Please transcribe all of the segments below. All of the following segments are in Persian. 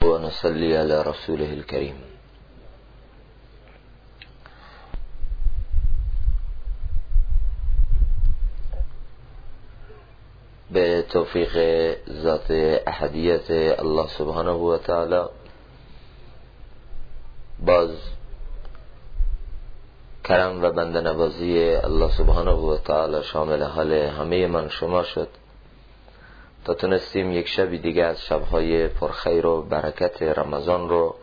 ونصلي على رسوله الكريم. به توفیق ذات احدیت الله سبحانه و تعالی باز کرم و بنده نوازی الله سبحانه و تعالی شامل حال همه من شما شد تا تونستیم یک شب دیگه از شبهای پرخیر و برکت رمضان رو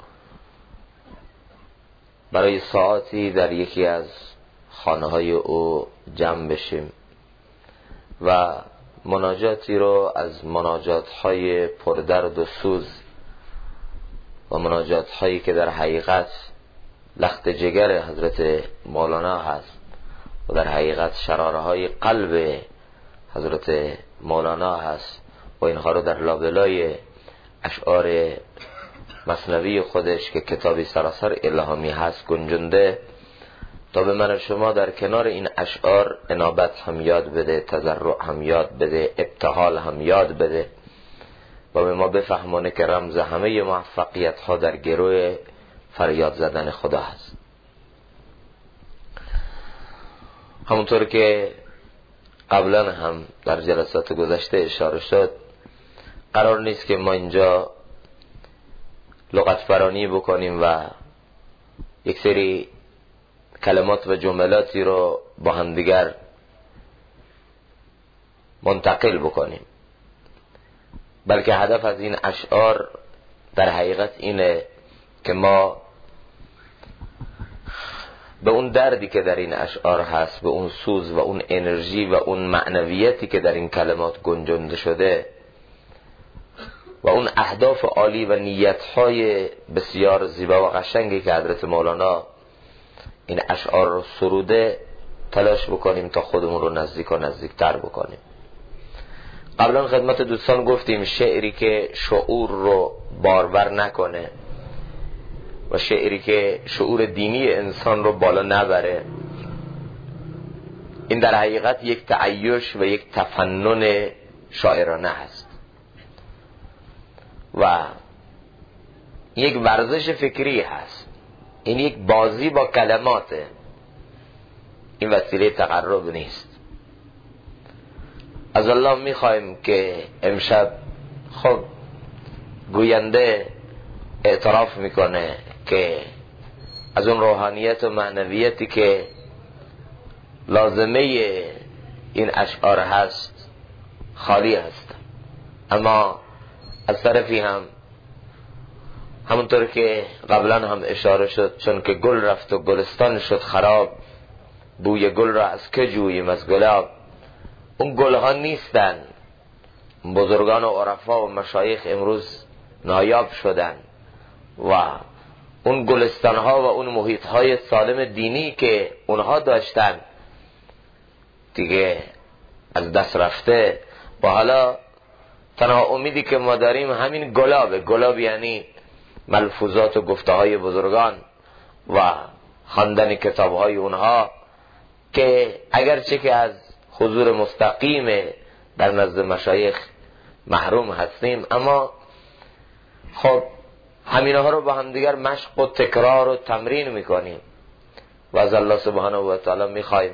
برای ساعتی در یکی از خانه‌های او جمع بشیم و مناجاتی رو از مناجات‌های پردرد و سوز و مناجات‌هایی که در حقیقت لخت جگر حضرت مولانا هست و در حقیقت شراره‌های قلب حضرت مولانا هست و اینها رو در لابلای اشعار مثنوی خودش که کتابی سراسر الهامی هست گنجنده تا به من شما در کنار این اشعار انابت هم یاد بده، تضرع هم یاد بده، ابتهال هم یاد بده و به ما بفهمونه که رمز همه موفقیت ها در گروه فریاد زدن خدا هست. همونطور که قبلا هم در جلسات گذشته اشاره شد، قرار نیست که ما اینجا لغت برانی بکنیم و یک سری کلمات و جملاتی رو با هم دیگر منتقل بکنیم، بلکه هدف از این اشعار در حقیقت اینه که ما به اون دردی که در این اشعار هست، به اون سوز و اون انرژی و اون معنویتی که در این کلمات گنجانده شده و اون اهداف عالی و نیت‌های بسیار زیبا و قشنگی که حضرت مولانا این اشعار رو سروده تلاش بکنیم تا خودمون رو نزدیک و نزدیکتر بکنیم. قبلا خدمت دوستان گفتیم شعری که شعور رو بارور نکنه و شعری که شعور دینی انسان رو بالا نبره، این در حقیقت یک تعیش و یک تفنن شاعرانه هست و یک ورزش فکری هست. این یک بازی با کلماته، این وسیله تقرب نیست. از الله میخوایم که امشب خب گوینده اعتراف میکنه که از اون روحانیت و معنویتی که لازمه این اشعار هست خالی هست، اما از طرفی هم همونطور که قبلا هم اشاره شد، چون که گل رفت و گلستان شد خراب، بوی گل را از که جوییم از گلاب. اون گل ها نیستن، بزرگان و عرفا و مشایخ امروز نایاب شدن و اون گلستان ها و اون محیط های سالم دینی که اونها داشتن دیگه از دست رفته و حالا تنها امیدی که ما داریم همین گلابه. گلاب یعنی ملفوظات و گفته های بزرگان و خواندن کتاب های اونها که اگرچه که از حضور مستقیم در نزد مشایخ محروم هستیم، اما خب همینها رو با هم دیگر مشق و تکرار و تمرین میکنیم و از الله سبحانه و تعالی میخوایم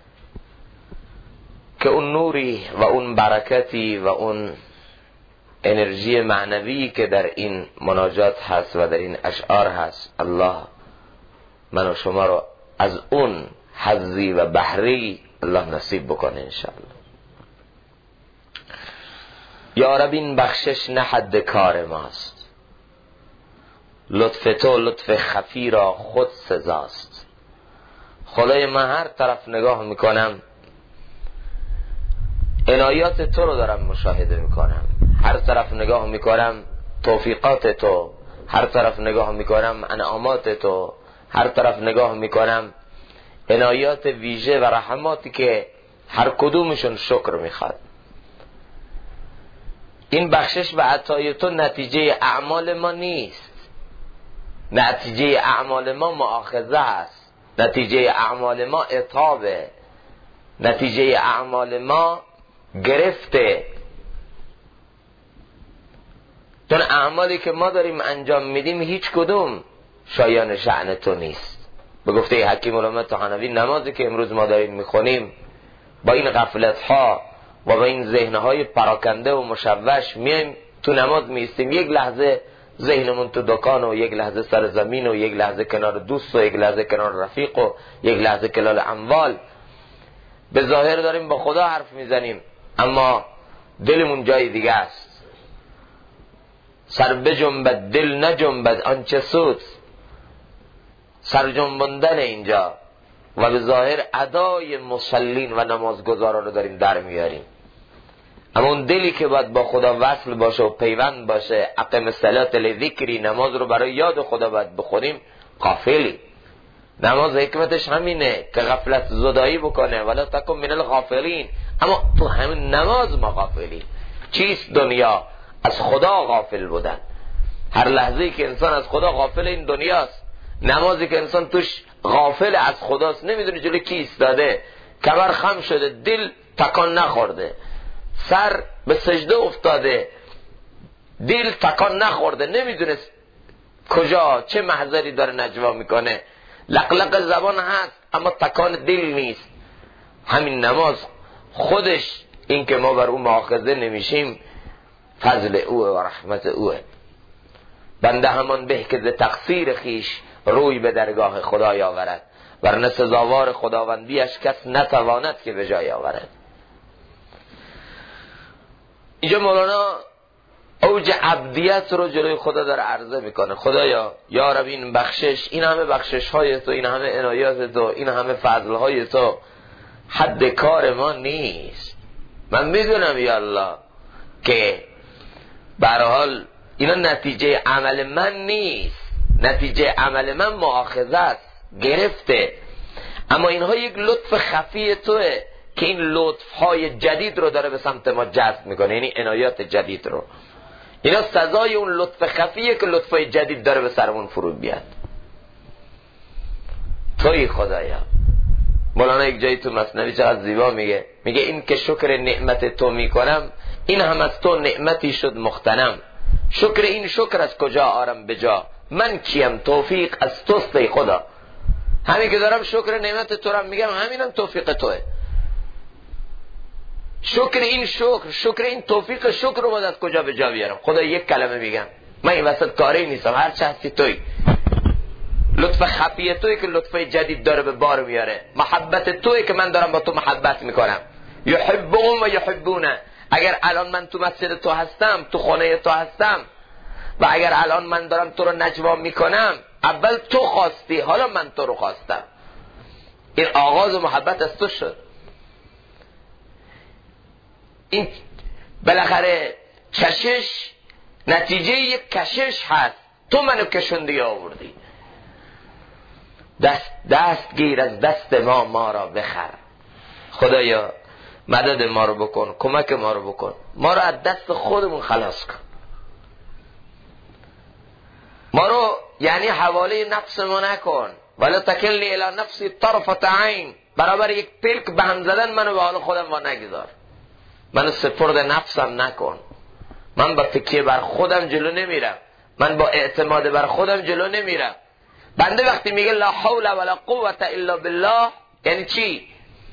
که اون نوری و اون برکتی و اون انرژی معنوی که در این مناجات هست و در این اشعار هست، الله من و شما رو از اون حظی و بهری الله نصیب بکنه انشاءالله. یا رب این بخشش نه حد کار ماست، لطف تو لطف خفی را خود سزاست. خدای من هر طرف نگاه میکنم عنایات تو رو دارم مشاهده میکنم، هر طرف نگاه میکنم توفیقات تو، هر طرف نگاه میکنم انعامات تو، هر طرف نگاه میکنم عنایات ویژه و رحماتی که هر کدومشون شکر میخواد. این بخشش و عطای تو نتیجه اعمال ما نیست، نتیجه اعمال ما مؤاخذه است، نتیجه اعمال ما عتابه، نتیجه اعمال ما گرفته. چون اعمالی که ما داریم انجام میدیم هیچ کدوم شایان شأن تو نیست. به گفته حکیم علامه طحاوی نمازی که امروز ما داریم میخونیم با این غفلت ها و با این ذهن های پراکنده و مشوش میایم تو نماز میستیم، یک لحظه ذهنمون تو دکان و یک لحظه سر زمین و یک لحظه کنار دوست و یک لحظه کنار رفیق و یک لحظه کنار اموال. به ظاهر داریم با خدا حرف میزنیم اما دلمون جای دیگه است. سر بجنبد دل نجنبد آنچه سود، سر جنبندن اینجا و به ظاهر ادای مصلین و نمازگزاران رو داریم در میاریم، اما اون دلی که باید با خدا وصل باشه و پیوند باشه، اقم الصلاة لذکری، نماز رو برای یاد خدا باید بخونیم، غافلی. نماز حکمتش همینه که غفلت زدایی بکنه، ولا تکن من الغافلین. اما تو همین نماز ما غافلی. چیست دنیا؟ از خدا غافل بودن. هر لحظه‌ای که انسان از خدا غافل این دنیاست. نمازی که انسان توش غافل از خداست، نمیدونه جلوی کی ایستاده، کمر خم شده، دل تکان نخورده، سر به سجده افتاده، دل تکان نخورده، نمیدونه کجا چه محضری داره نجوا میکنه، لقلق زبان هست اما تکان دل نیست. همین نماز خودش این که ما بر اون مؤاخذه نمیشیم فضل اوه و رحمت اوه. بنده همان به که ز تقصیر خیش روی به درگاه خدای آورد، ورنه سزاوار خداوندیش کس نتواند که به جای آورد. اینجا مولانا اوج عبدیت رو جلوی خدا داره عرضه میکنه. خدایا یا رب این بخشش، این همه بخشش های تو، این همه عنایات تو، این همه فضل های تو حد کار ما نیست. من میدونم یا الله که به هر حال اینا نتیجه عمل من نیست، نتیجه عمل من مؤاخذه است، گرفته، اما اینها یک لطف خفی توه که این لطف های جدید رو داره به سمت ما جذب میکنه، یعنی عنایات جدید رو. اینا سزای اون لطف خفیه که لطف های جدید داره به سرمون فرود بیاد. توی خدایا. مولانا یک جایی تو مثنوی چقدر زیبا میگه این که شکر نعمت تو میکنم، این هم از تو نعمتی شد مختنم. شکر این شکر از کجا آرم بجا، من کیم توفیق از توست ای خدا. همین که دارم شکر نعمت تو رو میگم، همینم توفیق توه. شکر این توفیق شکر رو باید از کجا به جا بیارم؟ خدا یک کلمه میگم، من این وسط کاری نیستم، هر چه هستی توی. لطف خفیه توی که لطف جدید داره به بار میاره، محبت توی که من دارم با تو محبت میکنم. یحبون و یحبونه. اگر الان من تو مسجد تو هستم، تو خانه تو هستم و اگر الان من دارم تو رو نجوا میکنم، اول تو خواستی، حالا من تو رو خواستم. این آغاز محبت از تو شد. این بالاخره کشش نتیجه یک کشش هست. تو منو کشوندی آوردی، دست گیر از دست ما را بخر. خدایا مدد ما رو بکن، کمک ما رو بکن، ما رو از دست خودمون خلاص کن. ما رو یعنی حواله نفس ما نکن، ولا تکلنی الی نفسی طرفت عین. برابر یک پلک به هم زدن منو به حال خودم وا نگذار، منو سپرد نفسم نکن. من با تکیه بر خودم جلو نمیرم، من با اعتماد بر خودم جلو نمیرم. بنده وقتی میگه لا حول ولا قوة الا بالله یعنی چی؟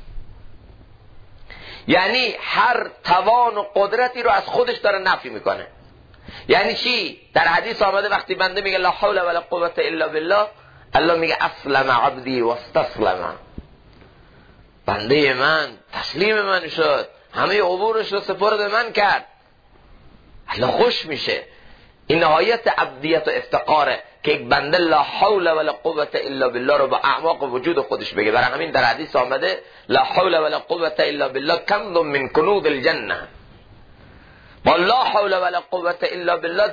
یعنی هر توان و قدرتی رو از خودش داره نفی میکنه. یعنی چی؟ در حدیث آمده وقتی بنده میگه لا حول ولا قوة الا بالله، الله میگه اسلم عبدی و استسلم. بنده من تسلیم من شد، همه عبورش رو سپرد من کرد. الله خوش میشه. این نهایت عبدیت و افتقاره که یک بنده لا حول ولا قوة الا بالله رو با اعماق وجود خودش بگه. برای همین در حدیث آمده لا حول ولا قوة الا بالله کنز من کنوز الجنه. با لا حول ولا قوة الا بالله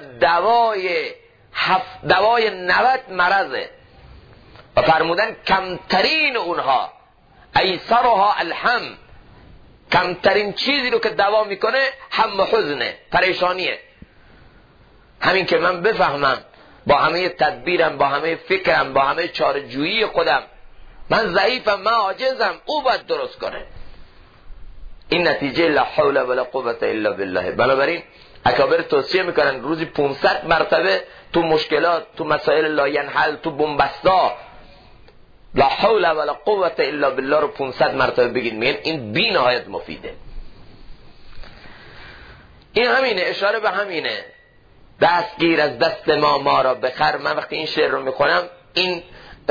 دوای 90 مرضه و فرمودن کمترین اونها ایسرها الهم، کمترین چیزی رو که دوا میکنه هم حزنه، پریشانیه. همین که من بفهمم با همه تدبیرم، با همه فکرم، با همه چاره‌جویی خودم من ضعیفم، من عاجزم، او باید درست کنه. این نتیجه لا حول ولا قوة الا بالله. بنابراین اکابر توصیه میکنن روزی 500 مرتبه تو مشکلات، تو مسائل لاینحل، تو بنبستا لا حول ولا قوة الا بالله رو 500 مرتبه بگید. میگن این بی نهایت مفیده. این همینه، اشاره به همینه. دستگیر از دست ما را بخر. من وقتی این شعر رو میخونم این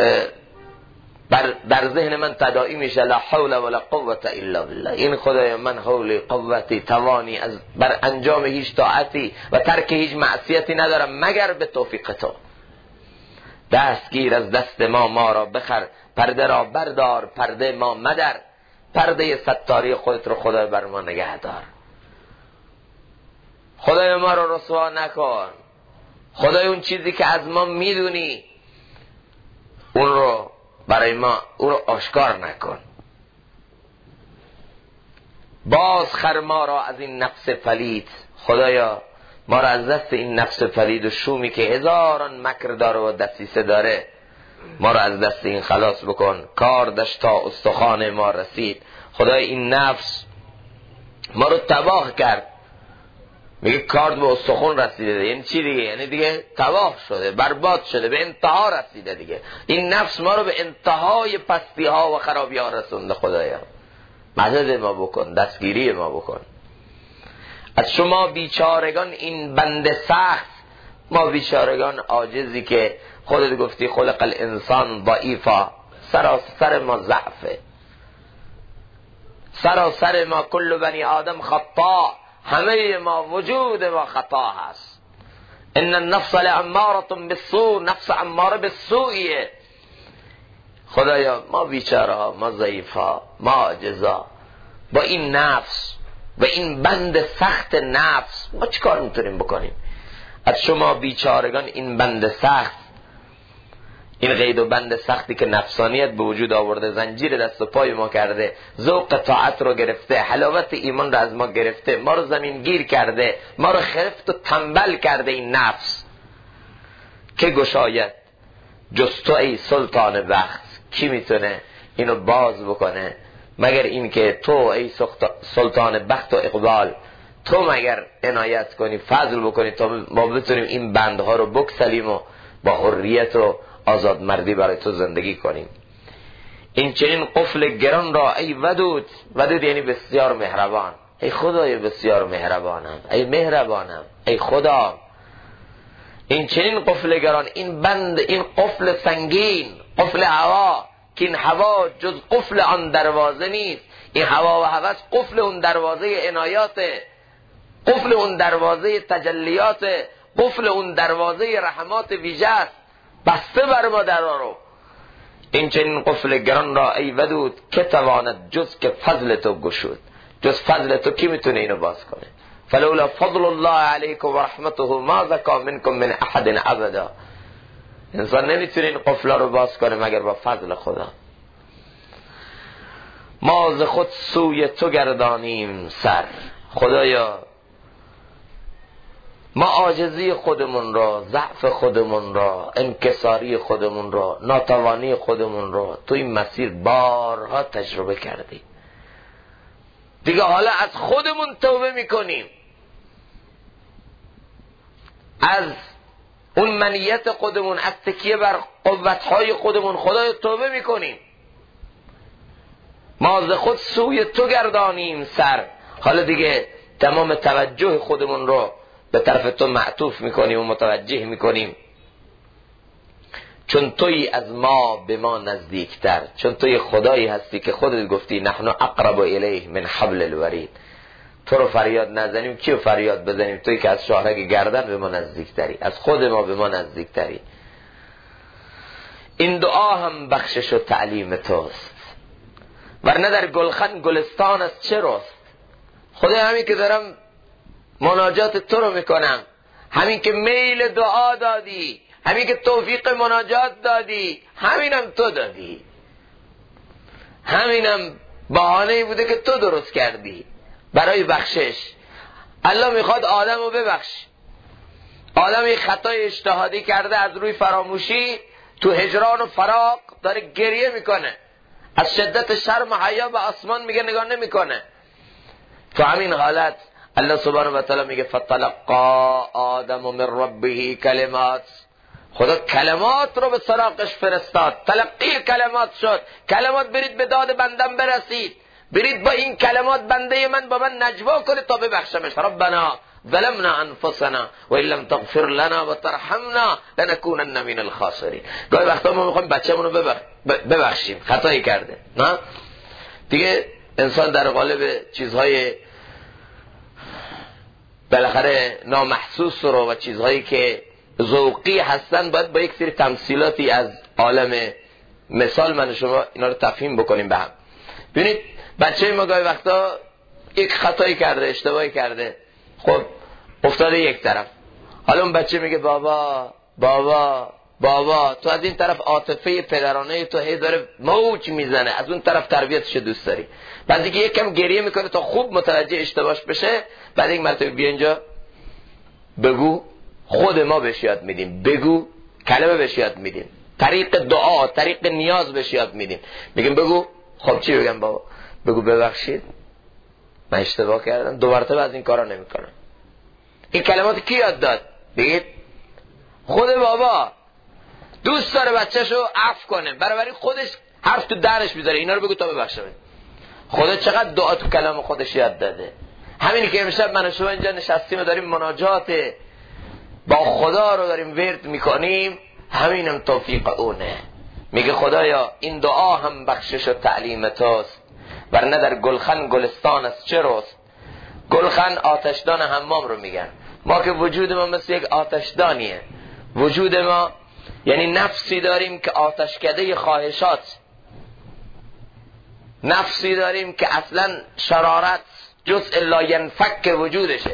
در ذهن من تداعی میشه لا حول ولا قوة الا بالله. این خدای من حولی قوتی توانی از بر انجام هیچ طاعتی و ترک هیچ معصیتی ندارم مگر به توفیق تو. دستگیر از دست ما را بخر، پرده را بردار پرده ما مدر، پرده ستاری خودت رو خدای بر ما نگه دار. خدای ما رو رسوا نکن. خدای اون چیزی که از ما میدونی اون رو برای ما اون رو آشکار نکن. باز خر ما را از این نفس پلید. خدایا ما را از دست این نفس پلید و شومی که هزاران مکر داره و دسیسه داره، ما را از دست این خلاص بکن. کار داشت تا استخوان ما رسید. خدای این نفس ما رو تباه کرد. میگه کارد به استخون رسیده، یعنی چی دیگه؟ یعنی دیگه تباه شده، برباد شده، به انتها رسیده دیگه. این نفس ما رو به انتهای پستی ها و خرابی ها رسونده. خدایا مدد ما بکن، دستگیری ما بکن. از شما بیچارگان این بند سخت، ما بیچارگان عاجزی که خودت گفتی خلق الانسان ضعیفا، سراسر ما ضعفه، سراسر ما کل بنی آدم خطا، همه ما وجود ما خطا هست. ان النفس لاماره بالسوء، نفس اماره بالسوءیه. خدایا ما بیچاره ها، ما ضعیفا، ما عاجزا، با این نفس و این بند سخت نفس ما چیکار میتونیم بکنیم؟ از شما بیچارگان این بند سخت، این قید و بند سختی که نفسانیت به وجود آورده، زنجیر دست و پای ما کرده، ذوق طاعت رو گرفته، حلاوت ایمان رو از ما گرفته، ما رو زمین گیر کرده، ما رو خفت و تنبل کرده. این نفس که گشاید جز تو ای سلطان بخت. کی میتونه اینو باز بکنه مگر این که تو ای سلطان بخت و اقبال، تو مگر عنایت کنی، فضل بکنی تا ما بتونیم این بندها رو بکسلیم و با حریت و آزاد مردی برای تو زندگی کنیم. این چنین قفل گران را ای ودود، ودود یعنی بسیار مهربان، ای خدای بسیار مهربانم، ای مهربانم، ای خدا. این چنین قفل گران، این بند، این قفل سنگین، قفل هوا، که این هوا جز قفل آن دروازه نیست. این هوا و هوس قفل اون دروازه عنایات، قفل اون دروازه تجلیات، قفل اون دروازه رحمات ویژه است. بسته بر ما درا رو. این چنین قفل گران را ای ودود، که تواند جز که فضل تو گشود. جز فضل تو کی میتونه اینو باز کنه؟ فلولا فضل الله علیکم و رحمته ما زکا منکم من احد ابدا. انسان نمیتونه این قفل رو باز کنه مگر با فضل خدا. ما ز خود سوی تو گردانیم سر. خدایا ما عاجزی خودمون را، ضعف خودمون را، انکساری خودمون را، ناتوانی خودمون را تو این مسیر بارها تجربه کردیم دیگه. حالا از خودمون توبه میکنیم، از اون منیت خودمون، از تکیه بر قوتهای خودمون خدای توبه میکنیم. ما ز خود سوی تو گردانیم سر. حالا دیگه تمام توجه خودمون رو به طرف تو معطوف میکنیم و متوجه میکنیم، چون تویی از ما به ما نزدیکتر، چون توی خدایی هستی که خودت گفتی نحن اقرب الیه من حبل الورید. تو رو فریاد نزنیم کیو فریاد بزنیم؟ تویی که از شاهرگ گردن به ما نزدیکتری، از خود ما به ما نزدیکتری. این دعا هم بخشش و تعلیم توست، ورنه در گلخن گلستان از چه رست؟ خدا همین که دارم مناجات تو رو میکنم، همین که میل دعا دادی، همین که توفیق مناجات دادی، همینم تو دادی، همینم بهانه‌ای بوده که تو درست کردی برای بخشش. الله میخواد آدم رو ببخش. آدم یک خطای اجتهادی کرده، از روی فراموشی تو هجران و فراق داره گریه میکنه، از شدت شرم و حیا به آسمان میگه نگاه نمیکنه. تو همین حالت الله سبحانه و تعالی میگه فتلقا آدم من ربه کلمات، خدا کلمات رو به سراغش فرستاد، تلقی کلمات شد. کلمات برید به داد بندم برسید، برید با این کلمات بنده من با من نجوا کنه تا ببخشمش. ربنا ظلمنا انفسنا و ان لم تغفر لنا و ترحمنا لنكونن من الخاسرین. گاهی وقتا ما میخوایم بچه‌مون رو ببخشیم، خطایی کرده، نه دیگه انسان در قالب چیزهای بالاخره نامحسوس رو و چیزهایی که ذوقی هستن باید با یک سری تمثیلاتی از عالم مثال من و شما اینا رو تفهیم بکنیم به هم. ببینید بچه ما گاهی وقتا یک خطایی کرده، اشتباهی کرده، خب افتاده یک طرف، حالا اون بچه میگه بابا بابا بابا، تو از این طرف عاطفه پدرانه تو هی داره موج میزنه، از اون طرف تربیتش دوست داری. بعد دیگه یکم گریه میکنه تا خوب متوجه اشتباهش بشه، بعد یک مرتبه بیا اینجا بگو، خود ما بهش یاد میدیم، بگو کلمه بهش یاد میدیم، طریق دعا، طریق نیاز بهش یاد میدیم، میگیم بگو. خب چی بگم بابا؟ بگو ببخشید من اشتباه کردم، دو مرتبه از این کارا نمیکنم. این کلمات کی یاد داد؟ بگید خود بابا دوست داره بچه‌شو عفو کنه، برای خودش حرف تو درش میذاره اینا رو بگو تا ببخشه. خدا چقدر دعا تو کلام خودش یاد داده. همینی که امشب من و شما اینجا نشستیم و داریم مناجات با خدا رو داریم ورد میکنیم، همینم توفیق اونه. میگه خدایا این دعا هم بخشش و تعلیم توست، ورنه در گلخن گلستان از چه روست. گلخن آتشدان حمام رو میگن. ما که وجود ما مثل یک آتشدانیه، وجود ما یعنی نفسی داریم که آتشکده خواهشات، نفسی داریم که اصلا شرارت جزء لا ینفک وجودشه،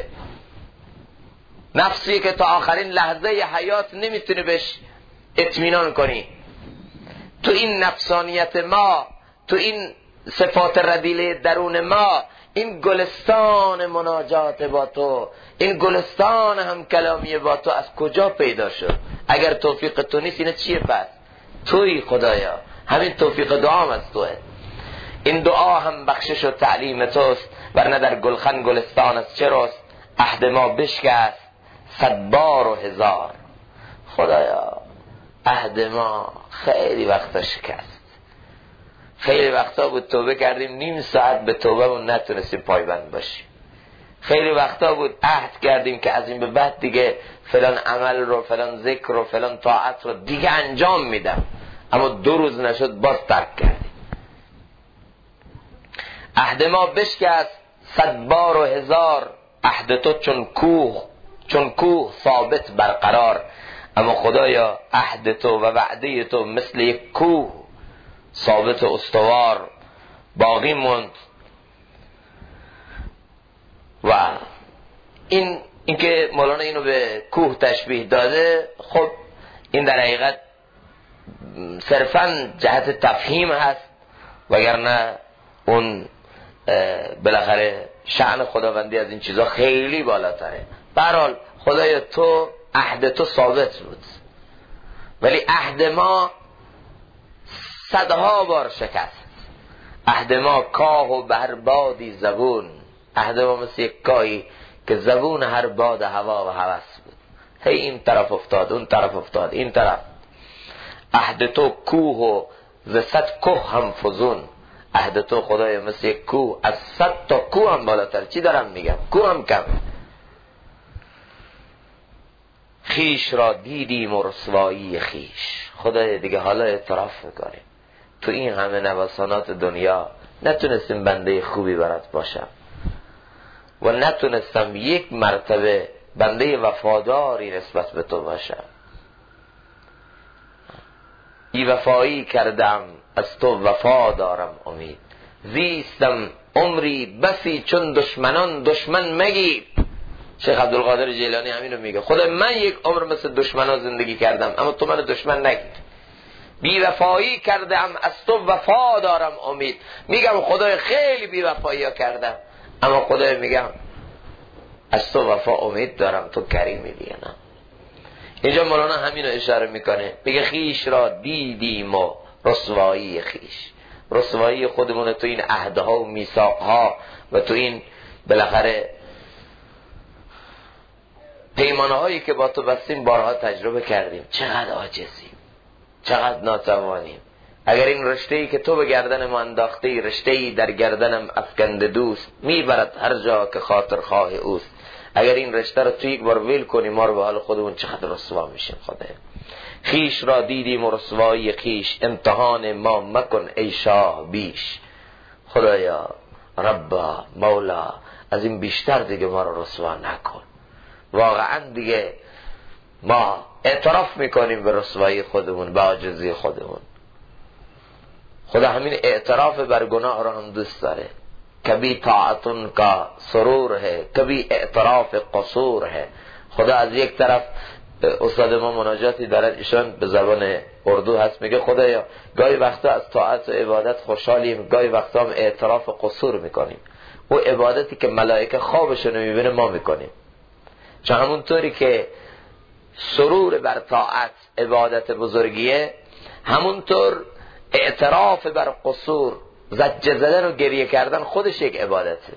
نفسی که تا آخرین لحظه حیات نمیتونه بهش اطمینان کنی. تو این نفسانیت ما، تو این صفات رذیله درون ما، این گلستان مناجات با تو، این گلستان هم کلامی با تو از کجا پیدا شد؟ اگر توفیق تو نیست اینه چیه پس؟ توی خدایا، همین توفیق دعام از توه. این دعا هم بخشش و تعلیم توست، ورنه در گلخن گلستان از چه روست. عهد ما بشکست 100 بار و 1000. خدایا عهد ما خیلی وقتا شکست، خیلی وقتا بود توبه کردیم نیم ساعت به توبهمون نتونستیم پایبند باشیم، خیلی وقتا بود عهد کردیم که از این به بعد دیگه فلان عمل رو، فلان ذکر رو، فلان طاعت رو دیگه انجام میدم، اما 2 روز نشد باز ترک کردیم. عهد ما بشکست 100 بار و 1000. عهد تو چون کوه ثابت برقرار، اما خدایا عهد تو و وعده تو مثل یک کوه ثابت و استوار باقی موند. و این که مولانا اینو به کوه تشبیه داده، خب این در حقیقت صرفاً جهت تفهیم هست، وگرنه اون بالاخره شأن خداوندی از این چیزا خیلی بالاتره. به هر حال خدایا تو عهد تو ثابت بود، ولی عهد ما 100 بار شکست. عهد ما کاه و بر بادی زبون، عهد ما مثل یک کاهی که زبون هر باد هوا و هوس بود، هی این طرف افتاد اون طرف افتاد این طرف. عهد تو کوه و ز 100 کوه هم فزون. عهد تو خدای مثل یک کوه، از 100 تا کوه هم بالاتر. چی دارم میگم؟ کوه هم کم. خیش را دیدیم و رسوایی خیش. خدای دیگه حالا اعتراف میکنیم تو این همه نوسانات دنیا نتونستیم بنده خوبی برات باشم و نتونستم یک مرتبه بنده وفاداری نسبت به تو باشم. ای وفایی کردم از تو وفا دارم امید. زیستم عمری بسی چون دشمنان دشمن مگیر. شیخ عبدالقادر جیلانی همین رو میگه، خدا من یک عمر مثل دشمنا زندگی کردم اما تو من دشمن نگیر. بی وفایی کردم از تو وفا دارم امید. میگم خدای خیلی بی وفایی ها کردم، اما خدای میگم از تو وفا امید دارم، تو کریمی دیگه. نه اینجا مولانا همین رو اشاره میکنه، میگه خیش را دیدیم و رسوایی خیش. رسوایی خودمون تو این عهدها و میثاقها و تو این بالاخره پیمانه‌هایی که با تو بستیم بارها تجربه کردیم. چقدر عاجزیم، چقدر ناتوانیم. اگر این رشته‌ای که تو به گردن ما انداختی رشته‌ای در گردنم افکنده دوست، میبرد هر جا که خاطر خواه اوست. اگر این رشته رو تو یک بار ویل کنی ما رو به حال خودمون چقدر رسوا میشیم. خدایا خیش را دیدیم و رسوایی خیش، امتحان ما مکن ای شاه بیش. خدایا ربا مولا از این بیشتر دیگه ما رو رسوا نکن. واقعا دیگه ما اعتراف میکنیم به رسوایی خودمون، به عاجزی خودمون. خدا همین اعتراف بر گناه رو هم دوست داره. کبھی طاعتن کا سرور ہے کبھی اعتراف قصور ہے. خدا از یک طرف استاد ما مناجاتی دارد، ایشان به زبان اردو هست، میگه خدایا گاهی وقتا از طاعت و عبادت خوشحالیم، گاهی وقتا هم اعتراف قصور میکنیم. او عبادتی که ملائکه خوابشون میبینه ما میکنیم. چون همونطوری که سرور بر طاعت عبادت بزرگیه، همونطور اعتراف بر قصور، زجر زدن و گریه کردن خودش یک عبادته.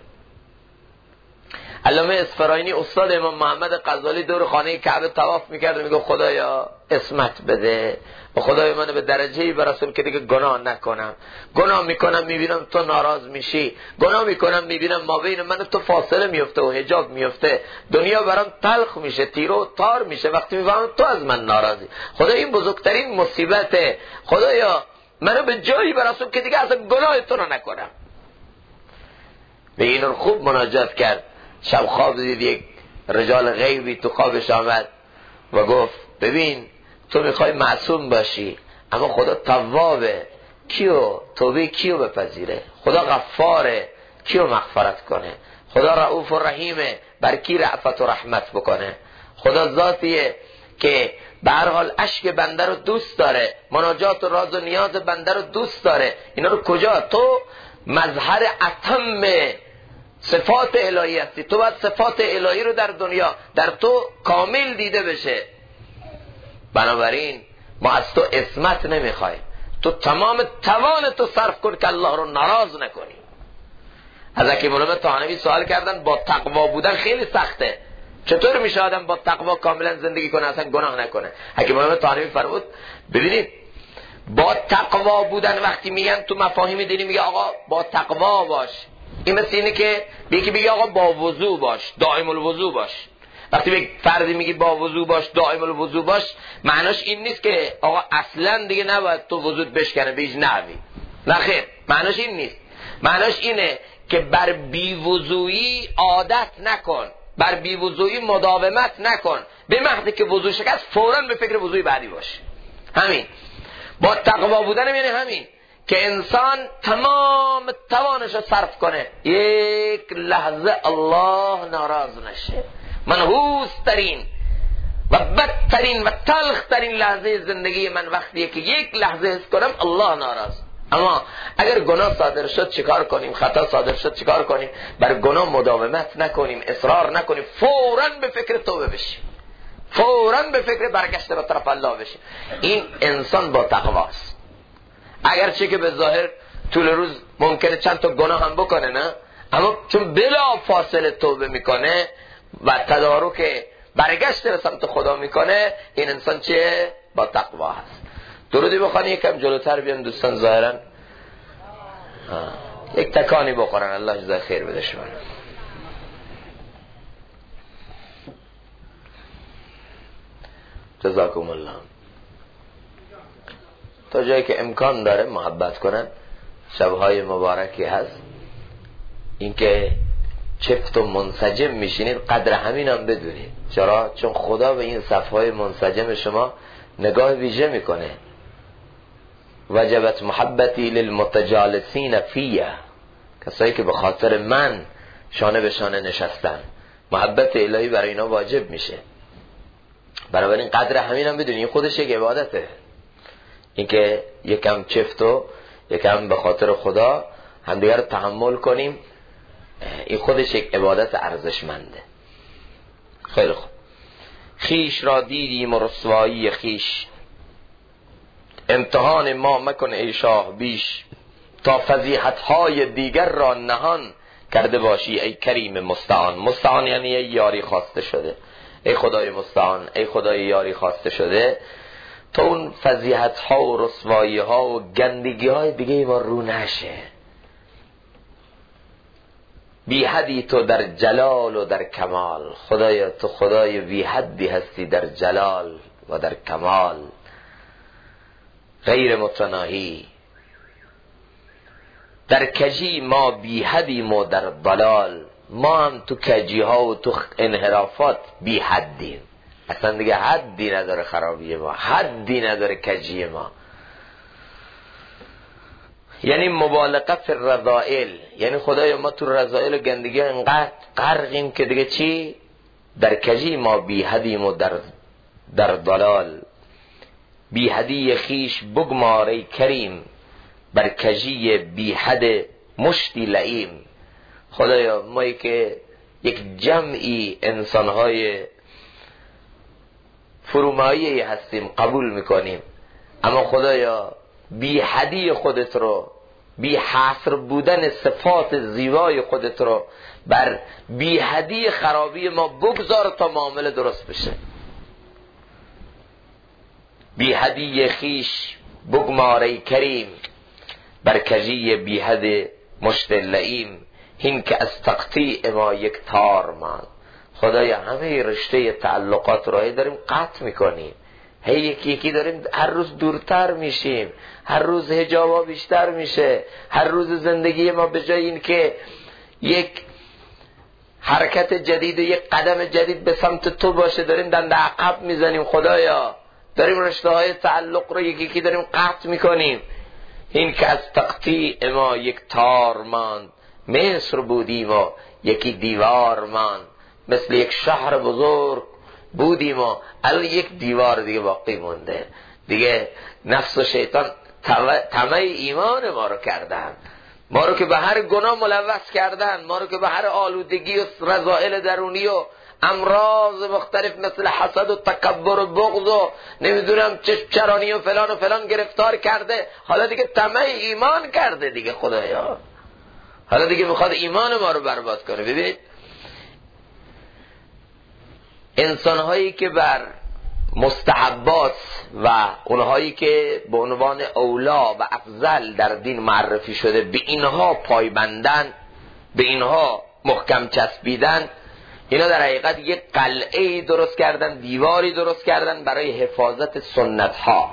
علامه اصفهانی استاد امام محمد غزالی دور خانه کعبه طواف میکرد و میگه خدایا اسمت بده و خدای من به درجه‌ای برسون که دیگه گناه نکنم. گناه میکنم میبینم تو ناراض میشی، گناه میکنم میبینم ما بین من و تو فاصله میفته و حجاب میفته، دنیا برام تلخ میشه، تیر و تار میشه وقتی میفهمم تو از من ناراضی. خدا این بزرگترین مصیبته. خدایا منو به جایی برسون که دیگه اصلا گناه تو رو نکنم. به این رو خوب مناجات کرد. شب خواب دید یک رجال غیبی تو خوابش آمد و گفت ببین تو میخوای معصوم باشی اما خدا توابه، کیو توبه کیو بپذیره؟ خدا غفاره، کیو مغفرت کنه؟ خدا رؤوف و رحیمه، بر کی رأفت و رحمت بکنه؟ خدا ذاتیه که به هر حال اشک بنده رو دوست داره، مناجات و راز و نیاز بنده رو دوست داره. اینا رو کجا؟ تو مظهر اتم صفات الهی هستی. تو باید صفات الهی رو در دنیا در تو کامل دیده بشه. بنابراین ما از تو عصمت نمیخوایم، تو تمام توان تو صرف کن که الله رو ناراض نکنی. از حکیم علامه طحاوی سوال کردن با تقوا بودن خیلی سخته، چطور میشه آدم با تقوا کاملا زندگی کنه اصلا گناه نکنه؟ حکیم علامه طحاوی فرمود ببینید با تقوا بودن وقتی میگن تو مفاهیم دینی میگه آقا با تقوا باش، این مثل اینه که یکی بگه آقا با وضو باش، دائم الوضو باش. وقتی به فردی میگی با وضو باش، دائم الوضو باش، معناش این نیست که آقا اصلا دیگه نباید تو وضوت بشکنه به هیچ نحوی. نه خیر، معناش این نیست. معناش اینه که بر بیوضویی عادت نکن، بر بیوضویی مداومت نکن. به محضی که وضو شکست فوراً به فکر وضوی بعدی باش. همین با تقوا بودن یعنی همین که انسان تمام توانش رو صرف کنه یک لحظه الله ناراض نشه. منحوس ترین و بدترین و تلخ ترین لحظه زندگی من وقتیه که یک لحظه حس کنم الله ناراض. اما اگر گناه صادر شد چیکار کنیم؟ خطا صادر شد چیکار کنیم؟ بر گناه مداومت نکنیم، اصرار نکنیم، فوراً به فکر توبه بشیم، فوراً به فکر برگشت به طرف الله بشیم. این انسان با تقواست. اگرچه که به ظاهر طول روز ممکنه چند تا گناه هم بکنه، نه، اما چون بلا فاصله توبه میکنه و تدارک برگشت به سمت خدا میکنه، این انسان چیه؟ با تقوا هست. درودی بخوانی یکم جلوتر بیان دوستان، ظاهرا یک تکانی بخورن. الله جزای خیر بده شما. جزاکم الله. تا جایی که امکان داره محبت کنن. شبهای مبارکی هست، اینکه چفت و منسجم میشینید قدر همین هم بدونید. چرا؟ چون خدا به این صفهای منسجم شما نگاه ویژه میکنه. وجبت محبتی للمتجالسین فیه، کسایی که به خاطر من شانه به شانه نشستن، محبت الهی برای اینا واجب میشه. برای این قدر همین هم بدونید، این خودش یک عبادته. اینکه یکم چفت و یکم به خاطر خدا همدیگر رو تحمل کنیم، این خودش یک عبادت ارزشمنده. خیلی خوب. خیش را دیدیم و رسوایی خیش، امتحان ما مکن ای شاه بیش، تا فضیحت‌های دیگر را نهان کرده باشی ای کریم مستعان. مستعان یعنی یاری خواسته شده. ای خدای مستعان، ای خدای یاری خواسته شده، تا اون فضیحت ها و رسوایی ها و گندگی های دیگه ما رو نشه. بی حدی تو در جلال و در کمال، خدایا تو خدای بی حدی هستی در جلال و در کمال، غیر متناهی. در کجی ما بی حدیم و در ضلال، ما هم تو کجی ها و تو انحرافات بی حدیم. اصلا دیگه حدی نداره خرابی ما، حدی نداره کجی ما. یعنی مبالغه فی الرذائل، یعنی خدایا ما تو رذائل و گندگی انقدر غرقیم که دیگه چی؟ در کجی ما بی حدیم و در ضلال. بی حدی خیش بگماره کریم، بر کجی بی حد مشتی لئیم. خدایا ما که یک جمعی انسانهای فرومایی هستیم قبول میکنیم، اما خدایا بی حدی خودت رو، بی حصر بودن صفات زیبای خودت رو بر بی حدی خرابی ما بگذار تا معامله درست بشه. بی حدی خیش بگماره کریم، بر کجی بی حد مشت لئیم. هین که از تقطیع ما یک تار ماند. خدایا همه رشته تعلقات رو داریم قطع میکنیم، هی یکی یکی داریم هر روز دورتر میشیم، هر روز حجابا بیشتر میشه، هر روز زندگی ما به جای این که یک حرکت جدید و یک قدم جدید به سمت تو باشه داریم دنده عقب میزنیم. خدایا داریم رشته های تعلق رو یکی یکی داریم قطع میکنیم. این که از تقطیع ما یک تار ماند، مصر بودیم و یکی دیوار ماند. مثل یک شهر بزرگ بودیم و الان یک دیوار دیگه باقی مونده. دیگه نفس و شیطان طمع ایمان ما رو کردن، ما رو که به هر گناه ملوث کردن، ما رو که به هر آلودگی و رذائل درونی و امراض مختلف مثل حسد و تکبر و بغض و نمیدونم چرانی و فلان گرفتار کرده. حالا دیگه طمع ایمان کرده دیگه خدایا، حالا دیگه میخواد ایمان ما رو برباد کنه. ببینید انسانهایی که بر مستحبات و اونهایی که به عنوان اولا و افضل در دین معرفی شده به اینها پایبندن، به اینها محکم چسبیدن، اینا در حقیقت یک قلعه درست کردن، دیواری درست کردن برای حفاظت سنت ها.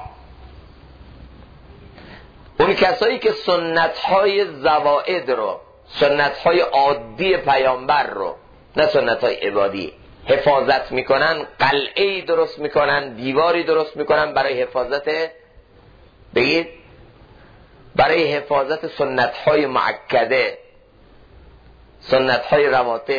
اون کسایی که سنت های زوائد رو، سنت های عادی پیامبر رو، نه سنت های عبادی، حفاظت میکنن، قلعه‌ای درست میکنن، دیواری درست میکنن برای حفاظت، بگید، برای حفاظت سنت‌های مؤکده، سنت‌های رواتب.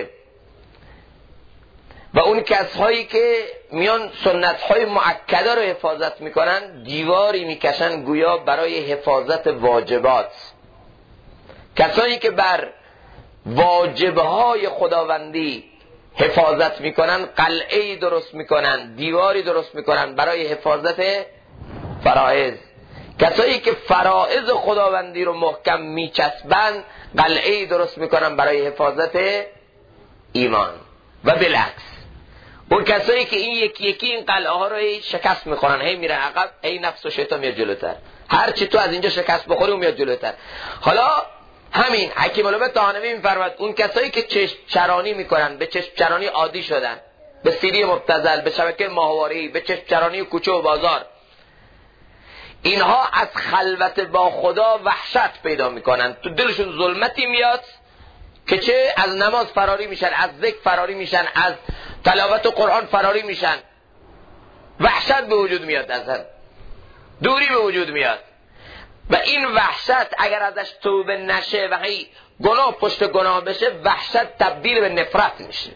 و اون کسایی که میان سنت‌های مؤکده رو حفاظت میکنن، دیواری میکشن گویا برای حفاظت واجبات. کسایی که بر واجبهای خداوندی حفاظت میکنن، قلعه‌ای درست میکنن، دیواری درست میکنن برای حفاظت فرائض. کسایی که فرائض خداوندی رو محکم میچسبن، قلعه‌ای درست میکنن برای حفاظت ایمان. و بالعکس اون کسایی که این یکی این قلعه ها رو شکست میخورن، هی میره عقب، هی نفس و شیطان میاد جلوتر، هر چی تو از اینجا شکست بخوری اون میاد جلوتر. حالا همین حکیم علامه طحاوی میفرماد اون کسایی که چشم چرانی میکنن، به چشم چرانی عادی شدن، به سیدی مبتذل، به شبکه ماهواره‌ای، به چشم چرانی کوچه و بازار، اینها از خلوت با خدا وحشت پیدا میکنن، تو دلشون ظلمتی میاد که چه از نماز فراری میشن، از ذکر فراری میشن، از تلاوت قرآن فراری میشن، وحشت به وجود میاد، اصلا دوری به وجود میاد. و این وحشت اگر ازش توبه نشه و هی گناه پشت گناه بشه، وحشت تبدیل به نفرت میشه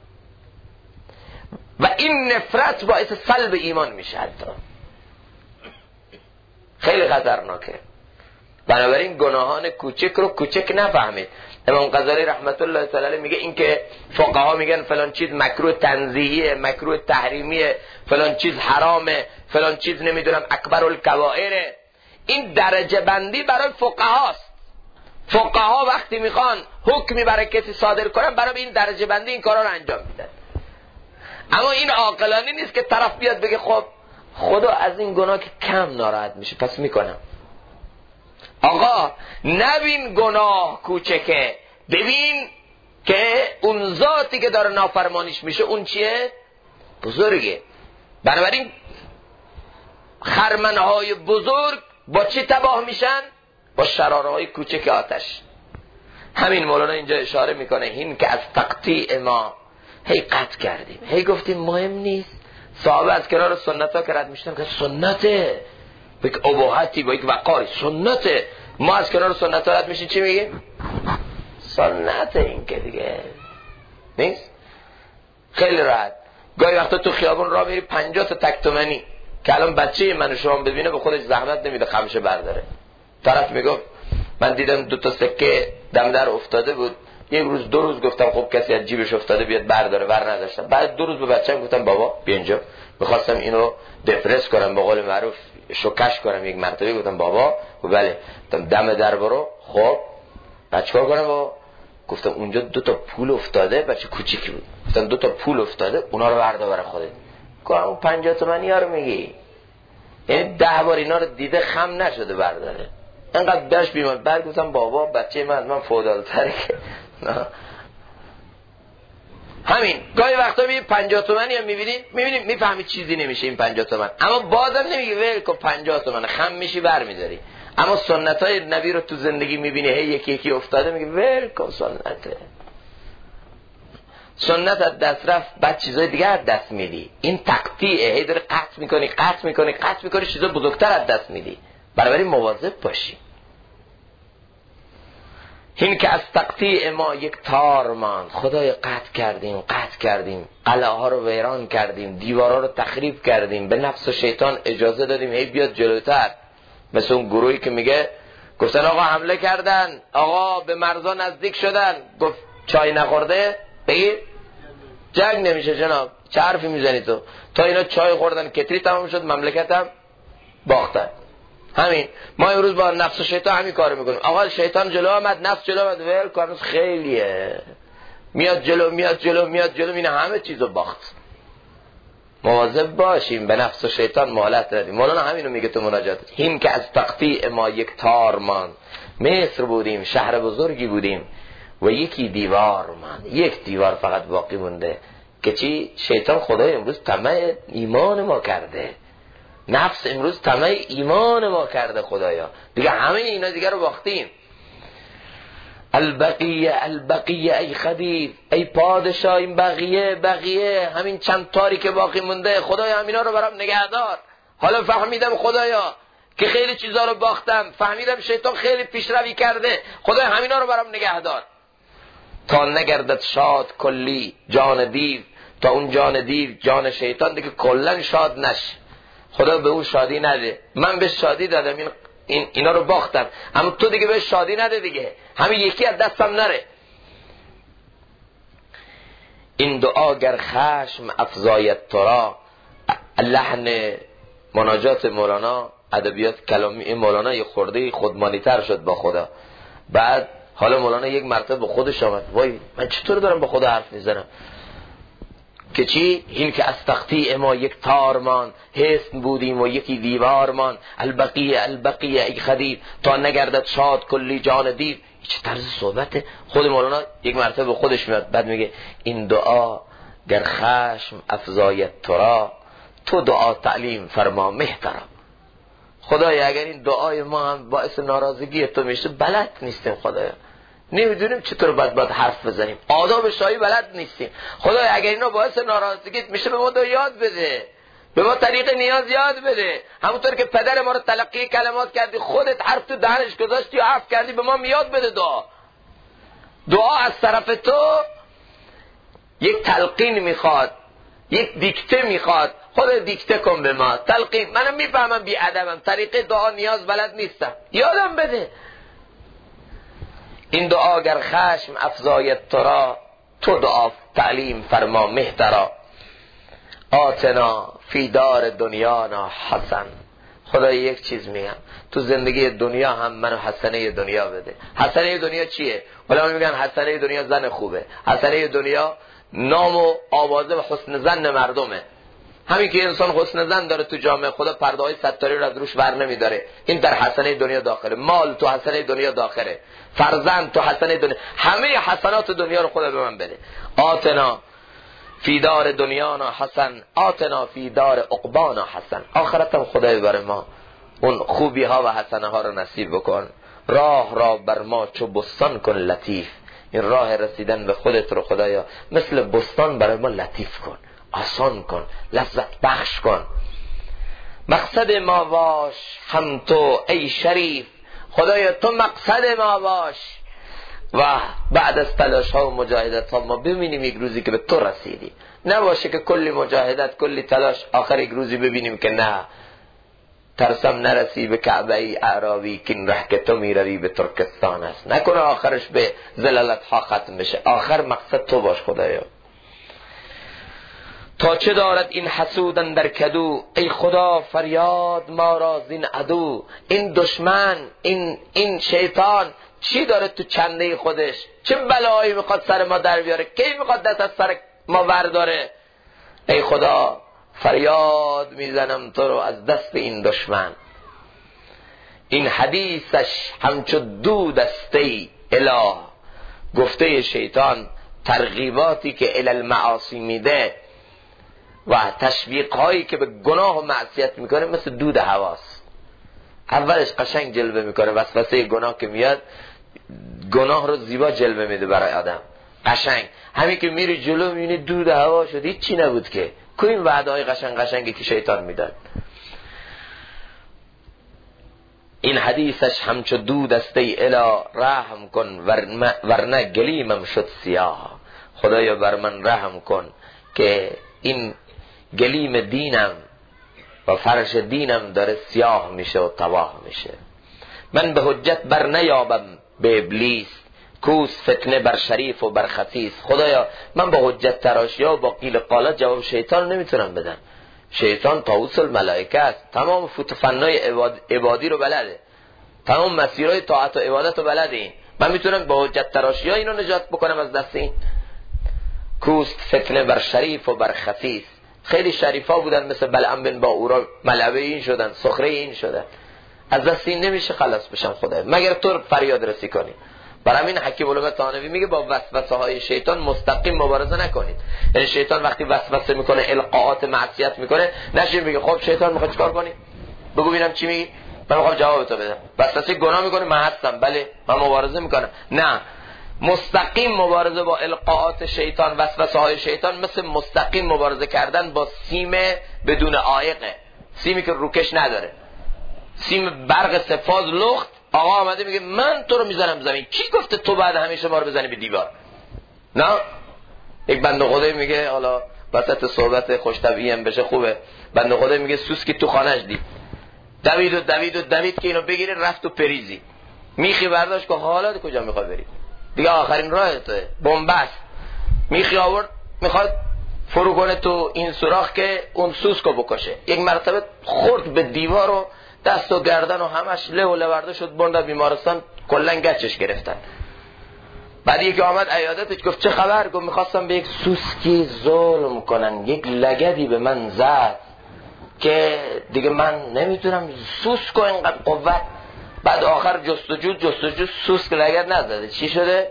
و این نفرت باعث سلب ایمان میشه. حتی خیلی خطرناکه. بنابراین گناهان کوچک رو کوچک نفهمید. امام غزالی رحمت الله تعالی علیه میگه این که فقها میگن فلان چیز مکروه تنزیهیه، مکروه تحریمیه، فلان چیز حرامه، فلان چیز نمیدونم اکبر الکبائره، این درجه بندی برای فقهاست. فقها وقتی میخوان حکمی برای کسی صادر کنن، برای این درجه بندی این کارا رو انجام میدن. اما این عاقلانه نیست که طرف بیاد بگه خب خدا از این گناه که کم ناراحت میشه پس میکنم. آقا نبین گناه کوچکه، ببین که اون ذاتی که داره نافرمانیش میشه اون چیه؟ بزرگه. بنابراین خرمنهای بزرگ با چی تباه میشن؟ با شرارهای کوچک آتش. همین مولانا اینجا اشاره میکنه این که از تقطیع ما هی قطع کردیم، هی گفتیم مهم نیست. صحابه از کنار سنت ها که رد میشتن که سنته با یک اباحتی با یک وقاری سنته. ما از کنار سنت ها رد میشیم چی میگیم؟ سنت. این که دیگه نیست. خیلی راحت گاهی وقتا تو خیابون راه میری 50 تا تک تومنی که الان بچه من و شما ببینه به خودش زحمت نمیده خمشه برداره. طرف میگفت من دیدم 2 تا سکه دم در افتاده بود، یک روز 2 روز گفتم خب کسی از جیبش افتاده بیاد برداره، ور نداشتم. بعد 2 روز به بچه‌م گفتم بابا بیا اینجا، می‌خواستم اینو دپرس کنم به قول معروف شوکش کنم یک مرتبه. گفتم بابا بله، گفتم دم در برو. خب بعد چیکار کنم بابا؟ گفتم اونجا 2 تا پول افتاده، بچه کوچیکی بود. گفتم 2 تا پول افتاده اونا رو بردار برای خودت. گفتم 50 تومانی ها رو میگی؟ یعنی 10 بار اینا رو دیده خم نشده برداره. انقدر داشت بیمار. بعد گفتم بابا بچه من از من فودالتره که همین. گاهی وقتا میبینی 50 تومانی هم میبینی میفهمی چیزی نمیشه این 50 تومن، اما بازم نمیگی ول کن 50 تومن، خم میشی برمیداری. اما سنتای نبی رو تو زندگی میبینی هی یکی یکی افتاده میگی ول کن سنته. سنت از دست رفت بعد چیزای دیگه از دست میدی. این تقطیعه، هی داره قطع میکنی چیزا بزرگتر از دست میدی. بنابراین مواظب باشی. این که از تقطیع ما یک تار ماند. خدای قطع کردیم قلعه ها رو ویران کردیم، دیوارا رو تخریب کردیم، به نفس و شیطان اجازه دادیم هی بیاد جلوتر. مثل اون گروهی که میگه گفتن آقا حمله کردن، آقا به مرزا نزدیک شدن، گفت چای نخورده بگیر جنگ نمیشه جناب، چه حرفی میزنی تو؟ تا اینا چای خوردن کتری تمام شد، مملکتم باختن. همین ما امروز با نفس و شیطان همین کارو میکنیم. آقا شیطان جلو آمد، نفس جلو آمد، ول کارش خیلیه، میاد جلو این همه چیزو باخت. مواظب باشیم به نفس و شیطان مهلت ندیم. مولانا همینو میگه تو مناجات. این که از تقطیع ما یک تار ماند. مصر بودیم، شهر بزرگی بودیم و یکی دیوار ماند، یک دیوار فقط باقی مونده که چی؟ شیطان خدای امروز طمع ایمان ما کرده، نفس امروز طمع ایمان ما کرده خدایا. دیگه همه اینا دیگه رو باختیم. البقیه ای خدیو، ای پادشاه این بقیه همین چند تاری که باقی مونده خدایا همینا رو برام نگهدار. حالا فهمیدم خدایا که خیلی چیزا رو باختم، فهمیدم شیطان خیلی پیشروی کرده، خدایا همینا رو برام نگهدار تا نگردد شاد کلی جان دیو، تا اون جان دیو جان شیطان دیگه کلن شاد نشه. خدا به اون شادی نده، من به شادی دادم اینا رو باختم، اما تو دیگه به شادی نده دیگه، همین یکی از دستم نره. این دعا گر خشم افزایت ترا. لحن مناجات مولانا، ادبیات کلامی مولانا یه خورده خودمانی تر شد با خدا. بعد حالا مولانا یک مرتبه به خودش آمد، وای من چطور دارم با خدا حرف میزنم که چی؟ این که از تقطیع ما یک تار مان، حسن بودیم و یکی دیوار مان. البقیه ای خدیو، تا نگردد شاد کلی جان دیو. چه طرز صحبته؟ خود مولانا یک مرتبه به خودش میاد، بعد میگه این دعا گر خشم افزایت ترا، تو دعا تعلیم فرما مهترا. خدایا اگر این دعای ما هم باعث ناراضگی تو میشه، بلد نیستیم خدایا، نمیدونیم چطور باید حرف بزنیم، آداب شاهی بلد نیستیم. خدایا اگر اینو باعث ناراضگیت میشه به ما دو یاد بده، به ما طریق نیاز یاد بده. همونطور که پدر ما رو تلقی کلمات کردی، خودت حرف تو دهنش گذاشتی و عفو کردی، به ما یاد بده. دعا از طرف تو یک تلقین میخواد، یک دیکته میخواد. خودت دیکته کن به ما، تلقین. منم میفهمم بی ادبم، طریق دعا نیاز بلد نیستم، یادم بده. این دعا گر خشم افزایت ترا، تو دعا تعلیم فرما مهترا. آتنا فی دار دنیانا حسن. خدای یک چیز میگم، تو زندگی دنیا هم منو حسنه دنیا بده. حسنه دنیا چیه؟ علما میگن حسنه دنیا زن خوبه، حسنه دنیا نام و آوازه و حسن ظن مردمه. همین که انسان حسن ظن داره تو جامعه، خدا پرده های ستاری رو از روش بر نمیداره. این در حسنه دنیا داخله، مال تو حسنه دنیا داخله، فرزند تو حسنه دنیا، همه حسنات دنیا رو خدا به من بده. آتنا فی دار دنیانا حسن، آتنا فی دار عقبانا حسن. آخرتم خدای بر ما اون خوبی ها و حسنه ها رو نصیب بکن. راه را بر ما چو بستان کن لطیف، این راه رسیدن به خودت رو خدایا مثل بستان برای ما لطیف کن، آسان کن، لذت بخش کن. مقصد ما باش هم تو ای شریف، خدایا تو مقصد ما باش و بعد از تلاش ها و مجاهدت ها ما ببینیم یک روزی که به تو رسیدی. نباشه که کلی مجاهدت کلی تلاش آخر یک روزی ببینیم که نه، ترسم نرسی به کعبه ای اعرابی که این ره که تو میروی به ترکستان است. نکنه آخرش به زلالت ها ختم بشه. آخر مقصد تو باش خدایا. تا چه دارد این حسودن در کدو، ای خدا فریاد ما را زین عدو. این دشمن، این شیطان چی داره تو چنده خودش؟ چه بلایی میخواد سر ما در بیاره؟ کی میخواد دست از سر ما برداره؟ ای خدا فریاد میزنم تو رو از دست این دشمن. این حدیثش همچو دود است ای اله، گفته شیطان ترغیباتی که الی المعاصی میده و تشویق هایی که به گناه و معصیت میکنه مثل دود هواست. اولش قشنگ جلوه میکنه، وسوسه گناه که میاد گناه رو زیبا جلوه میده برای آدم، قشنگ. همین که میری جلو میبینی دود هوا شد، هیچ چی نبود که. کوین وعده‌های قشنگی که شیطان میداد. این حدیثش همچو دود است ای اله، رحم کن ورنه گلیمم شد سیاه. خدایا بر من رحم کن که این گلیم دینم و فرش دینم داره سیاه میشه و تباه میشه. من به حجت بر نیابم به ابلیس، کوس فتنه بر شریف و بر خسیس. خدایا من با حجت تراشی و با قیل قالات جواب شیطان نمیتونم بدم. شیطان طاووس الملائکه است، تمام فنای عبادی رو بلده، تمام مسیرهای طاعت و عبادت رو بلده. این من میتونم با حجت تراشی ها اینو نجات بکنم از دست این؟ کوست فتنه بر شریف و بر خسیس. خیلی شریفا بودن مثل بلعم بن باورا، ملعبه این شدن، سخره این شدن. از دست این نمیشه خلاص بشم خدای مگر تو فریاد رسی کنی. برای همین حکیم علوم ثانوی میگه با وسوسه های شیطان مستقیم مبارزه نکنید. یعنی شیطان وقتی وسوسه میکنه، القاءات معصیت میکنه، نشین بگی خب شیطان میخواد چیکار کنی؟ بگو ببینم چی میگی، من میخوام جواب تو بدم. وسوسه گناه میکنه، من هستم، بله من مبارزه میکنم. نه، مستقیم مبارزه با القاءات شیطان، وسوسه های شیطان مثل مستقیم مبارزه کردن با سیم بدون عایقه، سیمی که روکش نداره، سیم برق سفاز لخت. آقا آمده میگه من تو رو میزنم زمین. کی گفته تو بعد همیشه ما رو بزنی به دیوار؟ نه. یک بنده خدایی میگه، حالا وسط صحبت خوشطبعی هم بشه خوبه، بنده خدایی میگه سوسکی تو خانه‌اش دید، دوید که اینو بگیره، رفت تو پریزی، میخی برداشت که حالا کجا میخواد بری دیگه، آخرین راه توه، بنبست. میخی آورد میخواد فرو کنه تو این سوراخ که اون سوسکو بکشه. یک مرتبه خورد به دیوار و دست و گردن و همش له و لورده شد، بردن بیمارستان، کلا گچش گرفتن. بعد یکی آمد عیادتش، گفت چه خبر؟ گفت میخواستم به یک سوسکی ظلم کنن، یک لگدی به من زد که دیگه من نمیتونم سوسکو اینقدر قوت. بعد آخر جستجو سوسک لگد نزده، چی شده؟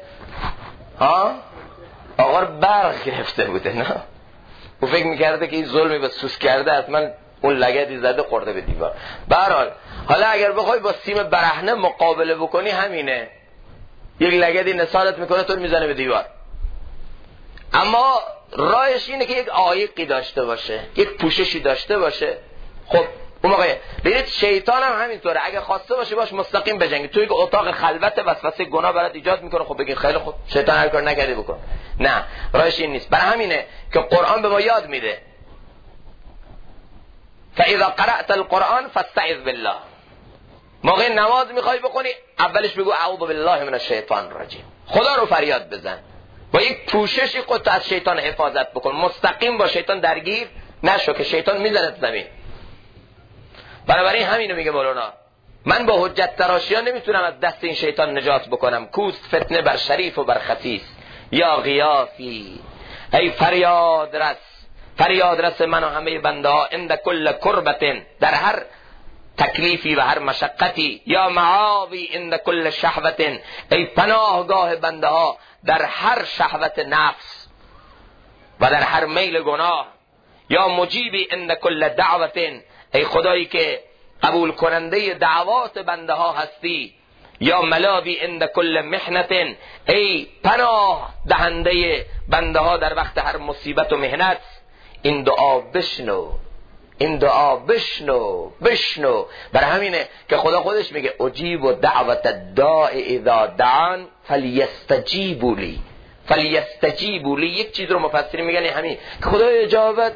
آقا برق گرفته بوده. نه، او فکر میکرده که این ظلمی به سوسک کرده، حتما اون لگدی زده خورده به دیوار. به هر حال حالا اگر بخوای با سیم برهنه مقابله بکنی همینه، یک لگدی نثارت میکنه، تو میزنه به دیوار. اما راهش اینه که یک عایقی داشته باشه، یک پوششی داشته باشه. خب اون موقع ببینید شیطان هم همینطوره، اگه خواسته باشه باش مستقیم بجنگی. توی که اتاق خلوت وسوسه گناه برات ایجاد میکنه، خب بگین خیلی خوب شیطان هر کار نکردی بکن. نه، راهش این نیست. برای همینه که قرآن به ما یاد میده فاذا قرأت القرآن فاستعذ بالله. موقع نماز میخوای بکنی، اولش بگو اعوذ بالله من الشیطان الرجیم، خدا رو فریاد بزن، با یک پوششی خودت از شیطان حفاظت بکن، مستقیم با شیطان درگیر نشو که شیطان میزنه زمین. بنابراین همینو میگه مولانا، من با حجت تراشی ها نمیتونم از دست این شیطان نجات بکنم. کوست فتنه بر شریف و بر خسیس، یا غیاثی ای فریاد رس من و همه بنده ها، عند کل کربت، در هر تکلیفی و هر مشقتی، یا معاوی عند کل شهوت، ای پناهگاه بنده ها در هر شهوت نفس و در هر میل گناه، یا مجیبی عند کل دعوت، ای خدایی که قبول کننده دعوات بنده ها هستی، یا ملاذی عند کل محنت، ای پناه دهنده بنده ها در وقت هر مصیبت و محنت. این دعا بشنو، این دعا بشنو. برای همینه که خدا خودش میگه اجیب و دعوت الداع اذا دعان فلیستجیبوا لی. یک چیز رو مفسرین میگن همین که خدا اجابت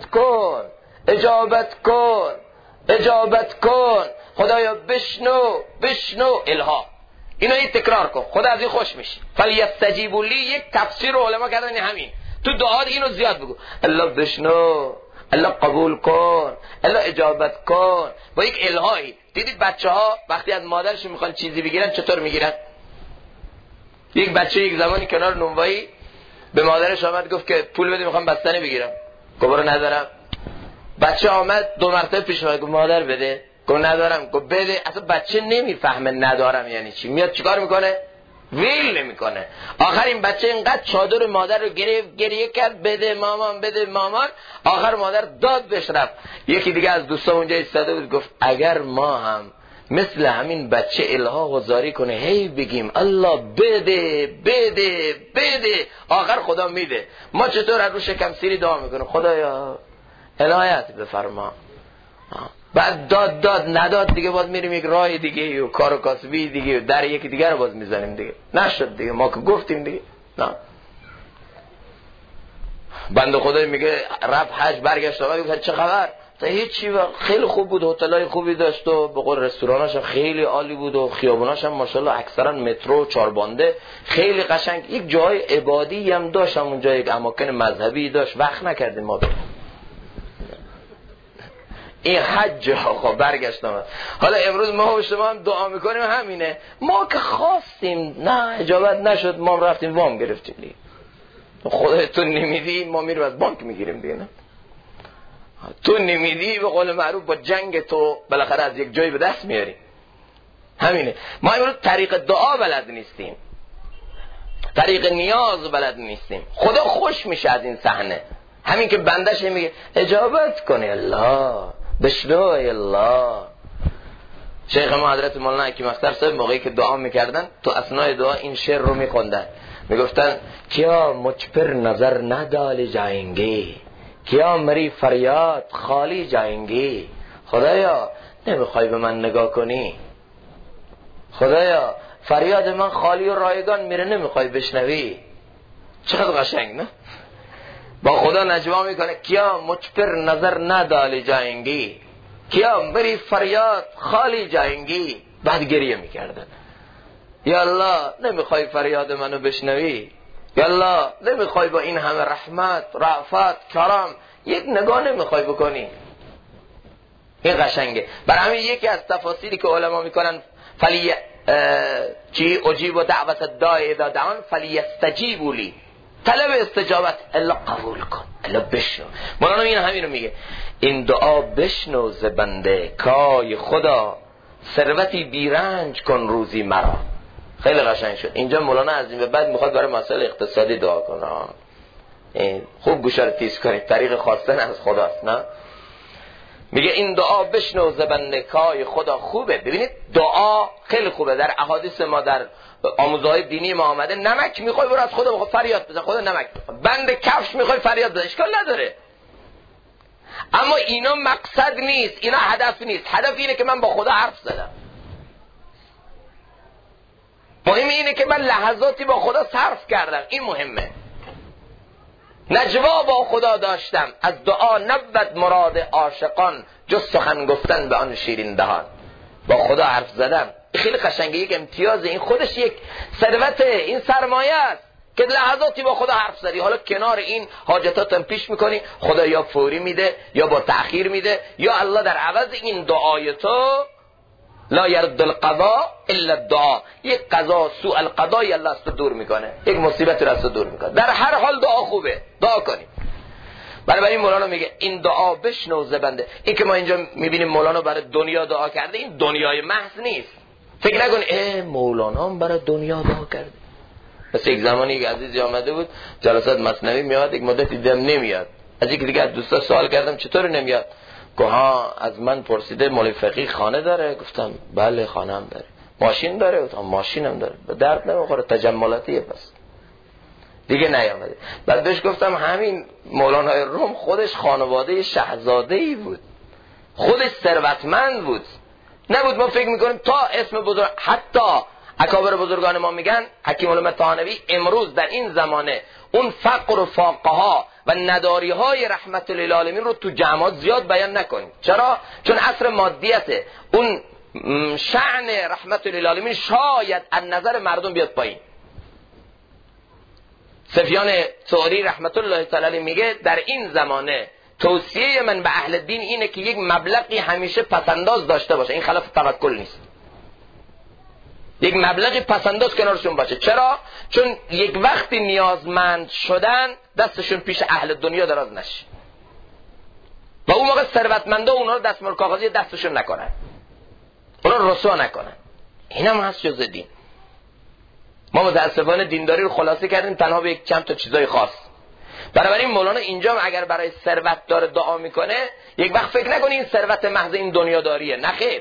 کن، خدایا بشنو الها، اینا تکرار کن، خدا از این خوش میشه. فلیستجیبوا لی یک تفسیر علما کردن همین، تو دعا اینو زیاد بگو، الله بشنو، الله قبول کن، الله اجابت کن، با یک الهایی. دیدید بچه ها وقتی از مادرشون میخوان چیزی بگیرن چطور میگیرن؟ یک بچه یک زمانی کنار نونوایی به مادرش آمد گفت که پول بده میخوام بستنی بگیرم، گفت برو ندارم. بچه آمد 2 مرتبه پیش اومد گفت مادر بده، گفت ندارم، گفت بده. اصلا بچه نمیفهمه ندارم یعنی چی، میاد چیکار میکنه؟ ویل نمیکنه. آخر این بچه اینقدر چادر مادر رو گریه کرد بده مامان. آخر مادر داد بهش رفت. یکی دیگه از دوستا اونجا ایستاده بود گفت اگر ما هم مثل همین بچه الها گذاری کنه هی بگیم الله بده آخر خدا میده، ما چطور از رو شکم سیری دعا میکنیم خدایا عنایت بفرما، بعد داد نداد دیگه باز میریم یک راه دیگه و کار و کاسبی دیگه و در یکی دیگه رو باز میزنیم دیگه، نشد دیگه، ما که گفتیم دیگه. نه بنده خدای میگه رفت حج برگشت و گفت چه خبر؟ تا هیچی، خیلی خوب بود، هتلای خوبی داشت و به قول رستوراناش هم خیلی عالی بود و خیابوناش هم ماشاءالله اکثرا مترو 4 بانده خیلی قشنگ، یک جای عبادی هم داشت، اونجا یک اماکن مذهبی داشت، وقت نکردیم ما بریم. این حج آقا برگشتم. حالا امروز ما و شما هم دعا میکنیم همینه، ما که خواستیم نه اجابت نشد ما رفتیم وام گرفتیم دیگه، خدای تو نمیدی ما میریم از بانک میگیریم دیگه، نه تو نمیدی به قول معروف با جنگ تو بالاخره از یک جایی به دست میاریم. همینه، ما امروز طریق دعا بلد نیستیم، طریق نیاز بلد نیستیم. خدا خوش میشه از این صحنه، همین که بندش میگه اجابت کنی الله بشنو الله. شیخ ما حضرت مولانا حکیم اختر صاحب موقعی که دعا میکردن تو اثناء دعا این شعر رو میخوندن، میگفتن کیا مجھ پر نظر نہ ڈال جائیں گے، کیا مری فریاد خالی جائیں گے. خدایا نمیخوای به من نگاه کنی، خدایا فریاد من خالی و رایگان میره نمیخوای بشنوی. چقدر قشنگ نه؟ با خدا نجوا میکنه کیا مجھ پر نظر نہ ڈال جائیں گے، کیا مری فریاد خالی جائیں گے. بعد گریه میکردن یا الله نمیخوای فریاد منو بشنوی، یا الله نمیخوای با این همه رحمت رأفت کرم یک نگاه نمیخوای بکنی. این قشنگه. برای همین یکی از تفاسیری که علما میکنن چی اجیب دعوت الداع اذا دعان فلیستجیبوا لی، طلب استجابت، الا قبول کن، الا بشنو. مولانا این همین رو میگه این دعا بشنو ز بنده کای خدا، ثروتی بیرنج کن روزی مرا. خیلی قشنگ شد. اینجا مولانا از این به بعد میخواد برای مسائل اقتصادی دعا کنه. خوب گوش رو تیز کنید، طریق خواستن از خداست. نه میگه این دعا بشنو ز بنده کای خدا. خوبه، ببینید دعا خیلی خوبه. در احادیث ما در آموزهای دینی ما آمده نمک میخوای برو از خدا بخواد فریاد بزن، خدا نمک بخواد. بنده کفش میخوای فریاد بزن، اشکال نداره. اما اینا مقصد نیست، اینا هدف نیست. هدف اینه که من با خدا حرف زدم. مهم اینه که من لحظاتی با خدا صرف کردم، این مهمه. نجوا با خدا داشتم، از دعا نبود مراد عاشقان جز سخن گفتن به آن شیرین دهان. با خدا حرف زدم، خیلی قشنگه، یک امتیاز، این خودش یک ثروته، این سرمایه است که لحظاتی با خدا حرف زدی. حالا کنار این حاجتاتم پیش میکنی، خدا یا فوری میده یا با تأخیر میده، یا الله در عوض این دعای تو لا یرد القضاء الا الدعا. یک قضا سوء القضای الله از تو دور میکنه، یک مصیبت رو از تو دور میکنه. در هر حال دعا خوبه، دعا کنیم. برای مولانا میگه این دعا بشنو ز بنده. این که ما اینجا میبینیم مولانا برای دنیا دعا کرده، این دنیای محض نیست. فکر نکن مولانا هم برای دنیا دعا کرده. مثل یک زمانی یک عزیزی آمده بود جلسات مثنوی میاد، یک مدتی دیدم نمیاد. از یک دیگه دوستا سوال کردم چطور نمیاد؟ گفت ها از من پرسیده مولوی فقیه خانه داره؟ گفتم بله خانه هم داره. ماشین داره؟ گفتم ماشین هم داره. به درد نمیخوره، تجملاتیه. پس دیگه نیامده. بعد بهش گفتم همین مولانای روم خودش خانواده شاهزاده‌ای بود، خودش ثروتمند بود، نبود ما فکر میکنیم تا اسم بزرگ. حتی اکابر بزرگان ما میگن، حکیم علوم طحاوی، امروز در این زمانه اون فقر و فاقه ها و نداری های رحمت للعالمین رو تو جماعت زیاد بیان نکنیم. چرا؟ چون عصر مادیته. اون شأن رحمت للعالمین شاید از نظر مردم بیاد پایین. سفیان ثوری رحمت الله تعالی میگه در این زمانه توصیه من به اهل دین اینه که یک مبلغی همیشه پسنداز داشته باشه. این خلاف توکل نیست. یک مبلغی پسنداز کنارشون باشه. چرا؟ چون یک وقتی نیازمند شدن دستشون پیش اهل دنیا دراز نشه و اون موقع ثروتمندا اونا رو دستمال کاغذی دستشون نکنن، اونا رو رسوا نکنن. این هم هست جزء دین. ما متاسفانه دینداری رو خلاصه کردیم تنها به یک چند تا چیزای خاص. بنابراین مولانا اینجا اگر برای ثروت داره دعا میکنه، یک وقت فکر نکنی این ثروت محض این دنیاداریه. نه خیر،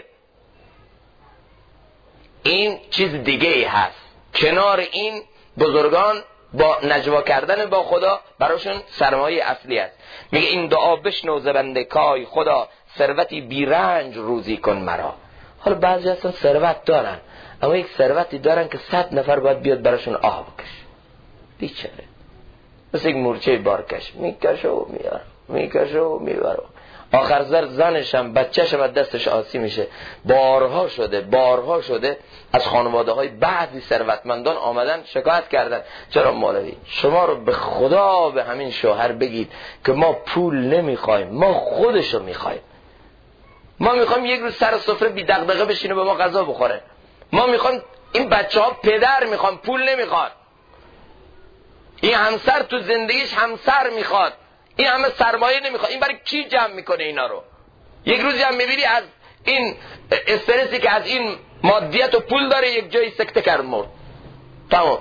این چیز دیگه ای هست. کنار این بزرگان با نجوا کردن با خدا براشون سرمایه اصلی است. میگه این دعا بشنو ز بنده کای خدا، ثروتی بیرنج روزی کن مرا. حالا بعضی اصلا ثروت دارن، اما یک ثروتی دارن که 100 نفر باید بیاد براشون آه بکش. بیچاره مثل یک مورچه بارکش، میکشه و میاره، میکشه و میبره. آخر زنشم بچه‌شم از دستش آسی میشه. بارها شده از خانواده های بعضی ثروتمندان آمدن شکایت کردن چرا مولوی شما رو به خدا به همین شوهر بگید که ما پول نمیخوایم، ما خودشو میخوایم. ما میخوایم یک روز سر سفره بی دغدغه بشینه به ما غذا بخوره. ما میخوایم این بچه‌ها پدر میخوان، پول نمیخواد. این همسر تو زندگیش همسر میخواد، این همه سرمایه نمیخواد. این برای کی جمع میکنه اینا رو؟ یک روزی هم میبینی از این استرسی که از این مادیت و پول داره یک جایی سکته کرد مرد. تمام.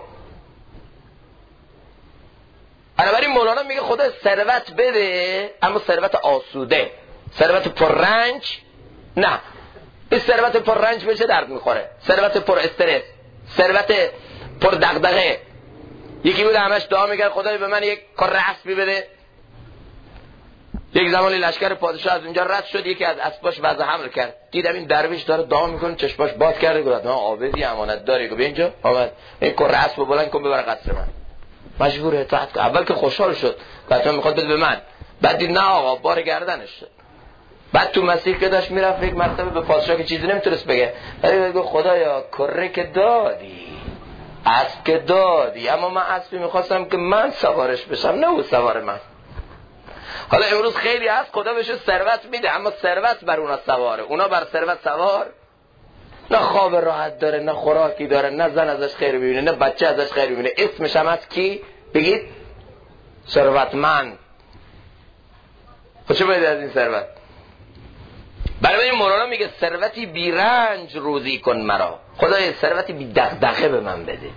بنابراین مولانا میگه خدا ثروت بده، اما ثروت آسوده، ثروت پررنج نه. این ثروت پررنج بشه درد میخوره، ثروت پر استرس، ثروت پر دغدغه. یکی بود همش دعا میکرد خدای به من یک کار اسبی بده. یک زمانی لشکر پادشاه از اونجا رد شد، یکی از اسباش وضع حمل کرد. دیدم این درویش داره دعا میکنه، چشماش باز کرده. گفت من عابدی امانت داری، گفت اینجا آمد این کار اسب بلند کن ببر قصر من. مجبور اطاعت کرد. اول که خوشحال شد، بعد میخواد بده به من، بعد دید نه آقا بار گردنش شد. بعد تو مسیر که داشت میرفت یک مرتبه به پادشاه که چیزی نمیتونست بگه، ولی گفت خدایا کره که دادی، اسب که دادی، اما من اسبی میخواستم که من سوارش بشم نه او سوار من. حالا امروز خیلی هست خدا بهش ثروت میده، اما ثروت بر اونا سواره، اونا بر ثروت سوار. نه خواب راحت داره، نه خوراکی داره، نه زن ازش خیر ببینه، نه بچه ازش خیر ببینه. اسمش هم از کی؟ بگید ثروتمند. خب چه باید از این ثروت؟ برای مولانا میگه ثروتی بی رنج روزی کن مرا. خدای ثروتی بی دغدغه به من بده.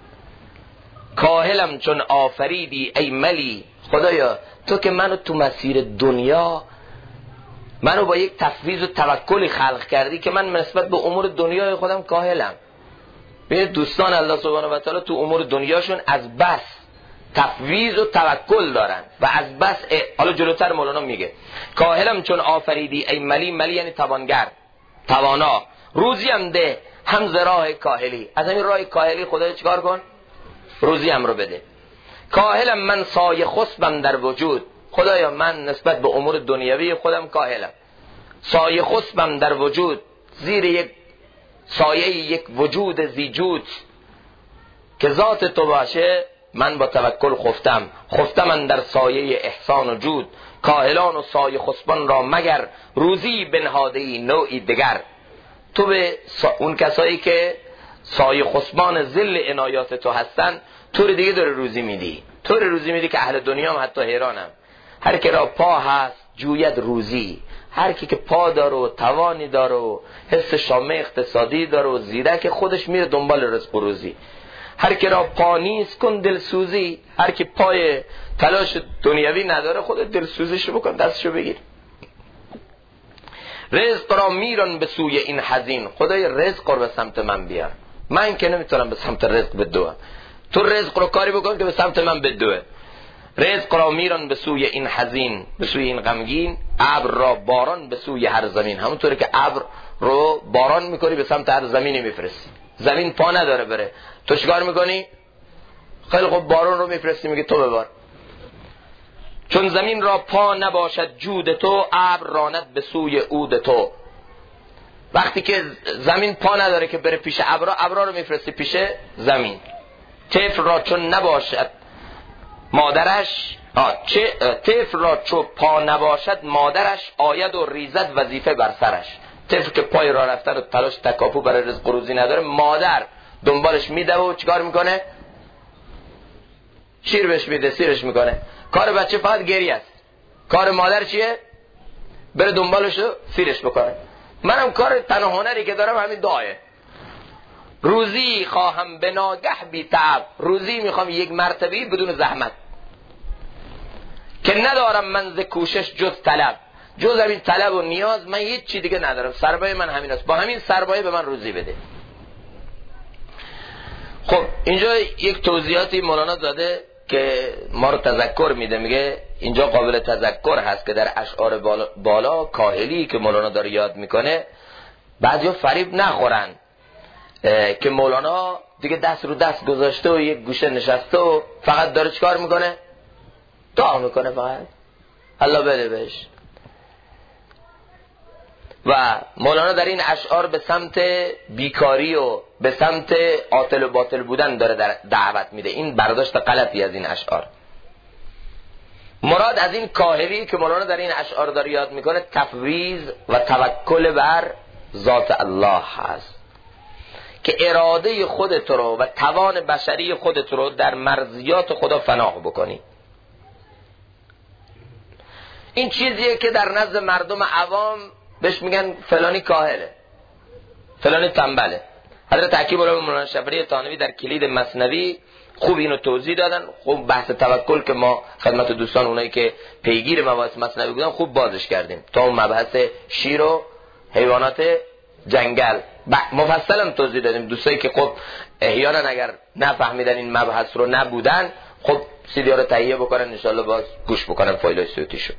کاهلم چون آفریدی ای ملی، خدایا تو که منو تو مسیر دنیا، منو با یک تفویض و توکلی خلق کردی که من نسبت به امور دنیای خودم کاهلم. ببینید دوستان الله سبحانه و تعالی تو امور دنیاشون از بس تفویض و توکل دارن و از بس حالا جلوتر مولانا میگه کاهلم چون آفریدی ای ملی. ملی یعنی توانگر، توانا. روزی هم ده هم ز راه کاهلی، از همین راه کاهلی خدا چیکار کن؟ روزی هم رو بده. کاهلم من سایه خسبم در وجود، خدایا من نسبت به امور دنیوی خودم کاهلم. سایه خسبم در وجود، زیر یک سایه یک وجود زیجود که ذات تو باشه من با توکل خفتم من در سایه احسان و جود. کاهلان و سایه خسبان را مگر روزی بنهاده‌ای نوعی دگر. تو به اون کسایی که سایه خصمان ذل عنایات تو هستن طور دیگه داره روزی میدی، طور روزی میدی که اهل دنیا هم حتی حیرانم. هر کی را پا هست جوید روزی، هر کی که پا داره و توانی داره و حس شامه اقتصادی داره و زیرک خودش میره دنبال رزق و روزی. هر کی را پا نیست کن دلسوزی، هر کی پای تلاش دنیوی نداره خودت دلسوزیشو بکن، دستشو بگیر. رزق را میرن به سوی این حزین، خدای رزق رو به سمت من بیار، من که نمیتونم به سمت رزق بدوم، تو رزق رو کاری بکن که به سمت من بدوه. رزق را میرن به سوی این حزین، به سوی این غمگین، ابر را باران به سوی هر زمین. همونطوری که ابر رو باران میکنی به سمت هر زمینی میفرستی، زمین پا نداره بره، تو چیکار میکنی؟ خیلی خوب باران رو میفرستی، میگه تو ببار. چون زمین را پا نباشد جود تو، ابر راند به سوی عود تو. وقتی که زمین پا نداره که بره پیش ابرا، ابرا رو میفرستی پیش زمین. طفل را چون نباشد مادرش، طفل را چون پا نباشد مادرش، آید و ریزد وظیفه بر سرش. طفل که پای راه رفتن و تلاش تکاپو برای رزق و روزی نداره، مادر دنبالش میده و چیکار میکنه؟ شیر بهش میده، سیرش میکنه. کار بچه فقط گریه است، کار مادر چیه؟ بره دنبالش و سیرش بکنه. منم کار تنها هنری که دارم همین دعایه. روزی خواهم به ناگه بی تعب، روزی میخوام یک مرتبه بدون زحمت، که ندارم من ز کوشش جز طلب، جز همین طلب و نیاز من هیچ چی دیگه ندارم، سربایه من همین است، با همین سربایه به من روزی بده. خب اینجا یک توضیحاتی مولانا داده که ما رو تذکر میده، میگه اینجا قابل تذکر هست که در اشعار بالا کاهلی که مولانا داره یاد میکنه بعضیا فریب نخورن که مولانا دیگه دست رو دست گذاشته و یک گوشه نشسته و فقط داره چیکار میکنه؟ دعا میکنه فقط، الله بده بهش. و مولانا در این اشعار به سمت بیکاری و به سمت عاطل و باطل بودن داره دعوت میده. این برداشت غلطی از این اشعار. مراد از این کاهلی که مولانا در این اشعار داره یاد میکنه تفویض و توکل بر ذات الله هست، که اراده خودت رو و توان بشری خودت رو در مرضیات خدا فنا بکنی. این چیزیه که در نزد مردم عوام بهش میگن فلانی کاهله، فلانی تنبله. حضرت حکیم العلوم مولانا شفیعی طانوی در کلید مثنوی خوب اینو توضیح دادن. خوب بحث توکل که ما خدمت دوستان اونایی که پیگیر مباحث مثنوی بودن خوب بازش کردیم، تا اون مبحث شیر و حیوانات جنگل مفصلا توضیح دادیم. دوستایی که خب احیانا اگر نفهمیدن این مبحث رو نبودن، خب سیدی ها رو تهیه بکنن انشالله باز گوش بکنن فایل صوتیشو.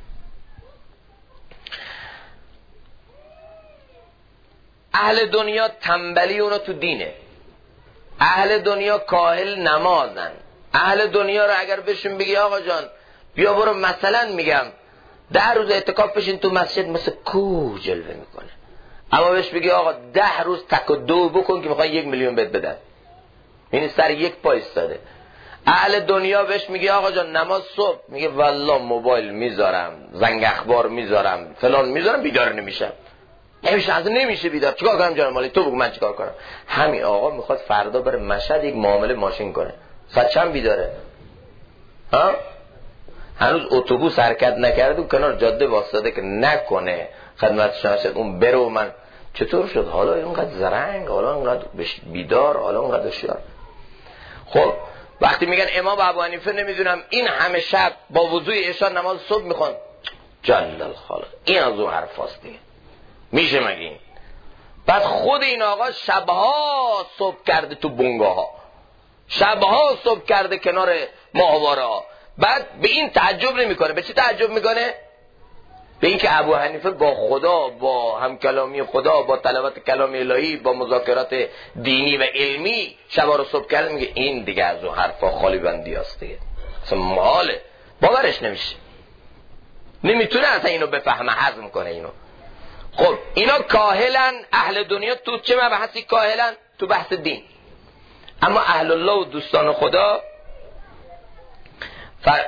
اهل دنیا تنبلی اونا تو دینه، اهل دنیا کاهل نمازن. اهل دنیا رو اگر بهشون بگی آقا جان بیا برو مثلا میگم 10 روز اعتکاف بشین تو مسجد، مثل کوه جلوه میکنه. اما بهش بگی آقا 10 روز تک و دو بکن که میخوای 1 میلیون بهت بدن، یعنی سر یک پا ایستاده. اهل دنیا بهش میگی آقا جان نماز صبح، میگه والله موبایل میذارم، زنگ اخبار میذارم، فلان میذارم، بیدار نمیشم. نمیشه بیدار، چیکار کنم جان مالی؟ تو بگو من چیکار کنم. همین آقا میخواد فردا بره مشهد یک معامله ماشین کنه، ساعت چند بیداره؟ ها؟ هنوز اتوبوس حرکت نکرده و کنار جاده واسطه که نکنه خدمت شما اون برو. من چطور شد حالا اینقدر زرنگ، حالا اینقدر بیدار، حالا اینقدر هوشیار؟ خب وقتی میگن امام ابو حنیفه نمیدونم این همه شب با وضوء عشاء نماز صبح میخوان، جلال خالق، این از اون حرفاست دیگه، میشه مگه این؟ بعد خود این آقا شبها صبح کرده تو بنگاه ها، شبها صبح کرده کنار ماهواره ها، بعد به این تعجب نمیکنه. به چی تعجب میکنه؟ به این که ابو حنیفه با خدا، با همکلامی خدا، با تلاوت کلام الهی، با مذاکرات دینی و علمی شبها رو صبح کرده، میگه این دیگه از اون حرفا خالی بندی هست دیگه، اصلا محاله، باورش نمیشه، نمیتونه اصلا اینو بفهمه، هضم کنه اینو. خب اینا کاهلن. اهل دنیا تو چه مبحثی کاهلن؟ تو بحث دین. اما اهل الله و دوستان خدا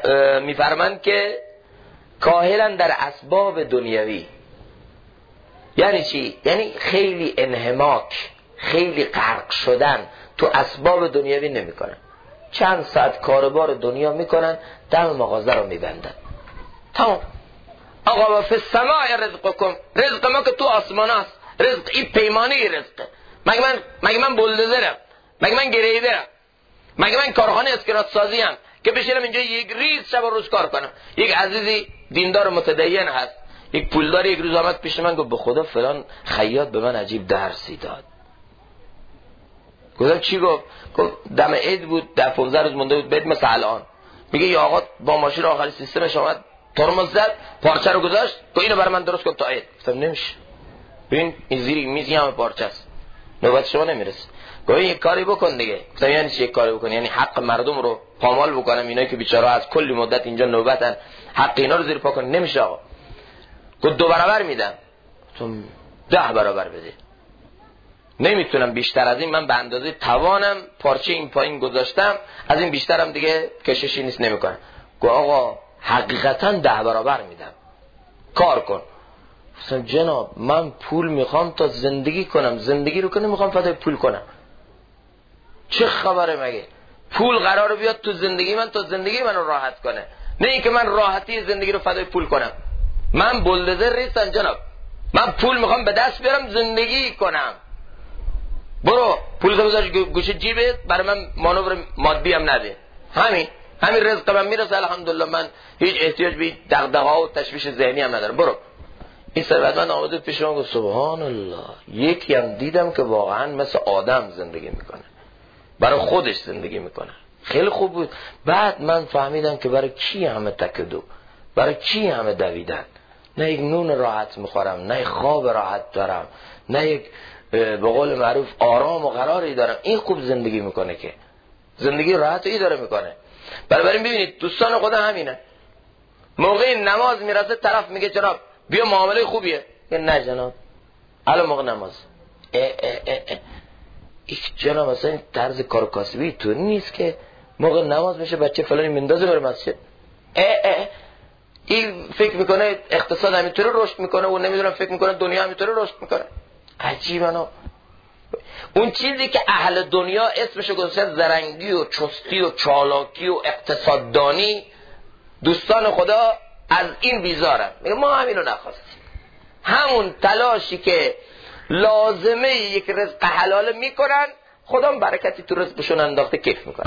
میفرمند که کاهلن در اسباب دنیوی. یعنی چی؟ یعنی خیلی انهماک، خیلی غرق شدن تو اسباب دنیوی نمیکنن. چند ساعت کاربار دنیا میکنن، دم مغازه رو میبندن، تمام. آقا و فی السماء رزقکم، رزق ما که تو آسمان است، رزق این پیمانی رزقه. مگه من بولدوزرم؟ مگه من گریدرم؟ مگه من کارخانه اسکرات سازی ام که بشینم اینجا یک ریز شب و روز کار کنم؟ یک عزیزی دیندار متدین هست، یک پولدار، یک روز آمد پیش من گفت به خدا فلان خیاط به من عجیب درسی داد. گفتم چی گفت؟ گفت دم عید بود، در 15 روز مونده بود بید مثل الان. میگه یا آقا با ماشین آخری سیستمش اومد، ترمز زد، پارچه رو گذاشت، گفت اینو برای من درست کن تا عید. گفتم نمیشه، ببین این زیر میزی همه پارچه است، نوبت شما نمیرسه. گفت یک کاری بکن دیگه. گفتم یعنی چی یک کاری بکن؟ یعنی حق مردم رو پامال بکنم، اینایی که بیچاره از کلی مدت اینجا نوبتن، حق اینا رو زیر پا کن؟ نمیشه آقا. گفت 2 برابر میدم. گفتم 10 برابر بده. نمیتونم بیشتر از این، من به اندازه توانم پارچه این پایین گذاشتم، از این بیشترم دیگه کششی نیست نمیکنم. گفت آقا حقیقتا 10 برابر میدم، کار کن. گفتم جناب من پول میخوام تا زندگی کنم، زندگی رو که نمیخوام فدای پول کنم. چه خبره مگه؟ پول قراره بیاد تو زندگی من تا زندگی منو راحت کنه، نه اینکه من راحتی زندگی رو فدای پول کنم. من بولدوزر نیستم جناب، من پول میخوام به دست بیارم زندگی کنم. برو پول بذار گوشه جیبت، برای من مانور مادی هم نده. همین رزق من میرسه الحمدلله، من هیچ احتیاج به دغدغه‌ها و تشویش ذهنی هم ندارم. برو. این ثروتمند آمده پیش من گفت سبحان الله، یکی هم دیدم که واقعا مثل آدم زندگی میکنه، برای خودش زندگی میکنه. خیلی خوب بود. بعد من فهمیدم که برای کی همه تکدو، برای کی همه دویدن. نه یک نون راحت میخورم، نه یک خواب راحت دارم، نه یک به قول معروف آرام و قراری دارم. این خوب زندگی میکنه که زندگی راحتی داره میکنه. بنابراین ببینید دوستان خدا همینه، موقع نماز میرسه طرف میگه جناب بیا معامله خوبیه، نه جناب الان موقع نماز. ایک جناب مثلا این طرز کار کاسبی تو نیست که موقع نماز میشه بچه فلانی مندازه بره مسجد. این فکر میکنه اقتصاد همینطوری رشد میکنه و نمیدونم فکر میکنه دنیا همینطوری رشد میکنه. عجیبه. اون چیزی که اهل دنیا اسمشو گذاشتن زرنگی و چستی و چالاکی و اقتصاددانی، دوستان خدا از این بیزارن. میگه ما همینو نخواستیم. همون تلاشی که لازمه یک رزق حلال میکنن، خدا برکتی تو رزقشون انداخته، کیف میکنن.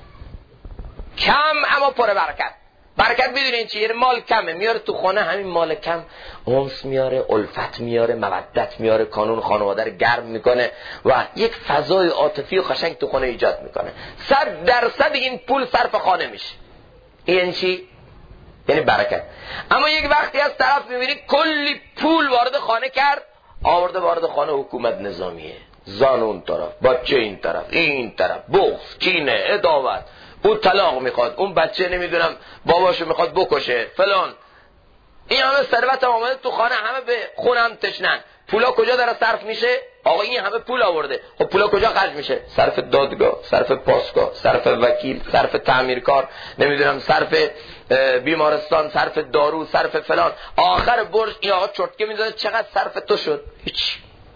کم اما پر برکت. برکت بدونین چیه؟ یعنی مال کمه میاره تو خانه، همین مال کم انس میاره، الفت میاره، مودت میاره، کانون خانواده رو گرم میکنه و یک فضای عاطفی و قشنگ تو خانه ایجاد میکنه. 100% این پول صرف خانه میشه. این چی؟ یعنی برکت. اما یک وقتی از طرف میبینی کلی پول وارد خانه کرد، آورده وارد خانه حکومت نظامیه، زان اون طرف، بچه این طرف، این طرف، بغض، کینه، عداوت، اون طلاق میخواد، اون بچه نمیدونم باباشو میخواد بکشه فلان. این همه ثروت آمده تو خانه، همه به خونم تشنن. پولا کجا داره صرف میشه؟ آقا این همه پول آورده، خب پولا کجا خرج میشه؟ صرف دادگاه، صرف پاسگاه، صرف وکیل، صرف تعمیرکار، نمیدونم صرف بیمارستان، صرف دارو، صرف فلان. آخر برج این آقا چرتکه میذاره چقدر صرف تو شد؟ هیچ.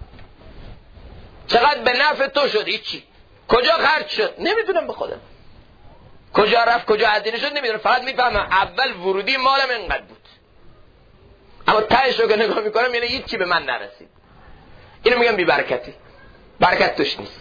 چقدر به نفع تو شد؟ هیچی. کجا خرج شد؟ نمیدونم به خودم. کجا رفت کجا هزینه شد نمیدونم، فقط میفهمم اول ورودی مالم اینقدر بود، اما تهش رو که نگاه میکنم یعنی هیچی به من نرسید. اینو میگم بی برکتی، برکت توش نیست.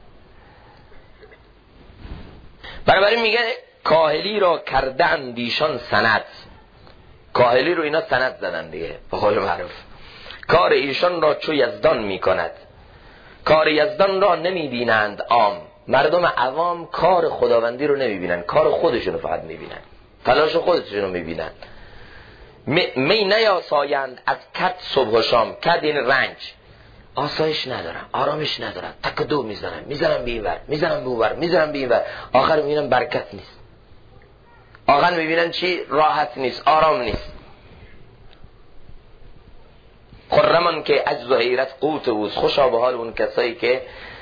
بنابراین میگه کاهلی را کردن دیشان سند. کاهلی رو اینا سند زدن دیگه به قول معروف. کار ایشان را چو یزدان میکند، کار یزدان را نمیبینند عام. مردم عوام کار خداوندی رو نمیبینن، کار خودشونو فقط میبینن، تلاش خودشونو میبینن. می نیاسایند از کد صبح و شام. کد این رنج، آسایش ندارن، آرامش ندارن، تک دو میزنن به این ور، میزنن به اون ور، میزنن به این ور، آخر میبینن برکت نیست، آخر میبینن چی؟ راحت نیست، آرام نیست. خرمان که عجز و حیرت قوت اوست. خوشا به حال اون کسایی که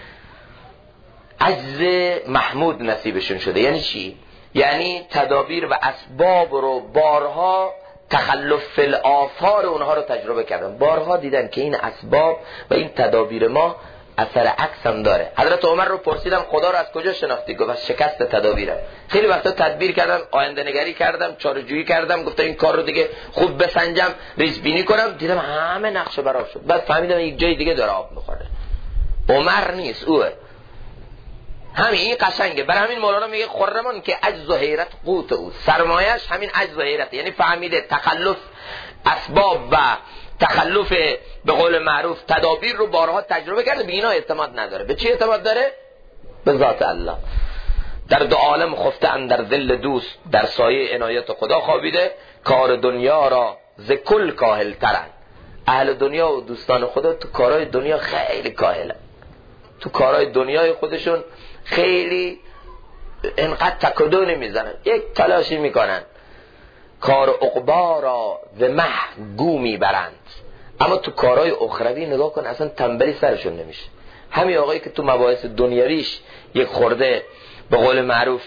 عجز محمود نصیبشون شده. یعنی چی؟ یعنی تدابیر و اسباب رو بارها تخلف فی الآثار اونها رو تجربه کردن، بارها دیدن که این اسباب و این تدابیر ما اثر عکس هم داره. حضرت عمر رو پرسیدم خدا رو از کجا شناختی؟ گفت از شکست تدابیرم. خیلی وقتا تدبیر کردم، آینده نگری کردم، چاره‌جویی کردم، گفتم این کار رو دیگه خوب بسنجم، ریزبینی کنم، دیدم همه نقشه برام شد. بعد فهمیدم یک جای دیگه داره آب میخوره. عمر نیست، اوه. همین قشنگه. برای همین مولانا میگه خرمان که عجز و حیرت قوت او، سرمایش همین عجز و حیرت. یعنی فهمیده تخلف اسباب و تخلف به قول معروف تدابیر رو بارها تجربه کرده، به اینا اعتماد نداره. به چی اعتماد داره؟ به ذات الله. در دو عالم خفته اندر ذل دوست، در سایه عنایت خدا خوابیده، کار دنیا را ز کل کاهل ترن. اهل دنیا و دوستان خدا تو کارهای دنیا خیلی کاهلن، تو کارهای دنیای خودشون خیلی انقدر تکدو نمیزنن، یک تلاشی میکنن، کار عقبا را و مه گو میبرند، اما تو کارهای اخروی نگاه کن اصلا تنبلی سرشون نمیشه. همین آقایی که تو مباحث دنیاویش یک خورده به قول معروف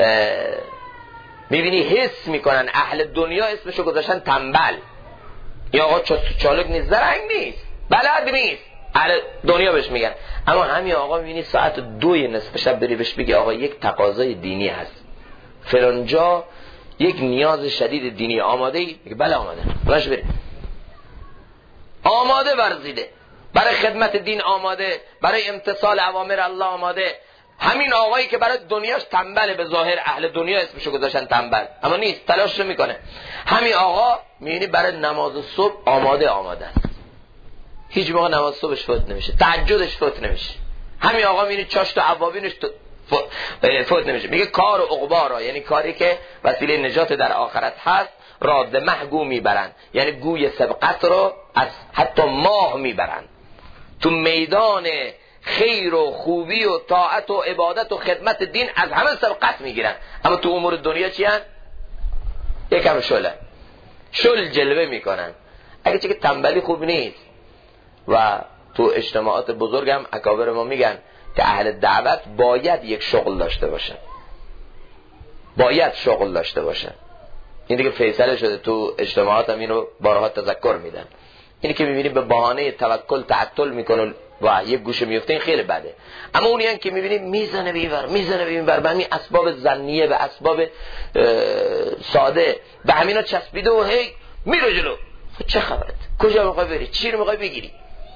میبینی حس میکنن، اهل دنیا اسمشو گذاشتن تنبل. یا آقا چالک نیست، زرنگ نیست، بلد نیست، اهل دنیا بهش میگن. اما همین آقا میبینی ساعت 2 نصف شب بری بهش بگی آقا یک تقاضای دینی هست فلان جا، یک نیاز شدید دینی، آماده ای؟ میگه بله آماده. باش بریم. آماده ورزیده برای خدمت دین، آماده برای امتثال اوامر الله، آماده. همین آقایی که برای دنیاش تنبله، به ظاهر اهل دنیا اسمشو گذاشتن تنبل، اما نیست، تلاشش میکنه. همین آقا میبینی برای نماز صبح آماده است، هیچ موقع نماز صبحش فوت نمیشه، تهجدش فوت نمیشه. همین آقا میبینی چاشت و عوابینش فوت نمیشه. میگه کار و عقبا را، یعنی کاری که وسیله نجات در آخرت هست، را به محگو میبرند، یعنی گوی سبقت رو از حتی ماه میبرند. تو میدان خیر و خوبی و طاعت و عبادت و خدمت دین از همه سبقت میگیرن، اما تو امور دنیا چی هن؟ یکم شل جلوه میکنن. اگه چه که تنبلی خوب نیست. و تو اجتماعات بزرگ هم اکابر ما میگن که اهل دعوت باید یک شغل داشته باشن، باید شغل داشته باشن. این دیگه فیصله شده، تو اجتماعات هم اینو بارها تذکر میدن. اینی که میبینی به بهانه توکل تعطل میکنه و یک گوشه میفته، این خیلی بده. اما اونی که میبینی میزنه بیور به همین اسباب ظنیه، به اسباب ساده، به همینا چسبیده و هی میره جلو. چه خبرت؟ کجا میخوای بری؟ چی رو میخوای بگیری؟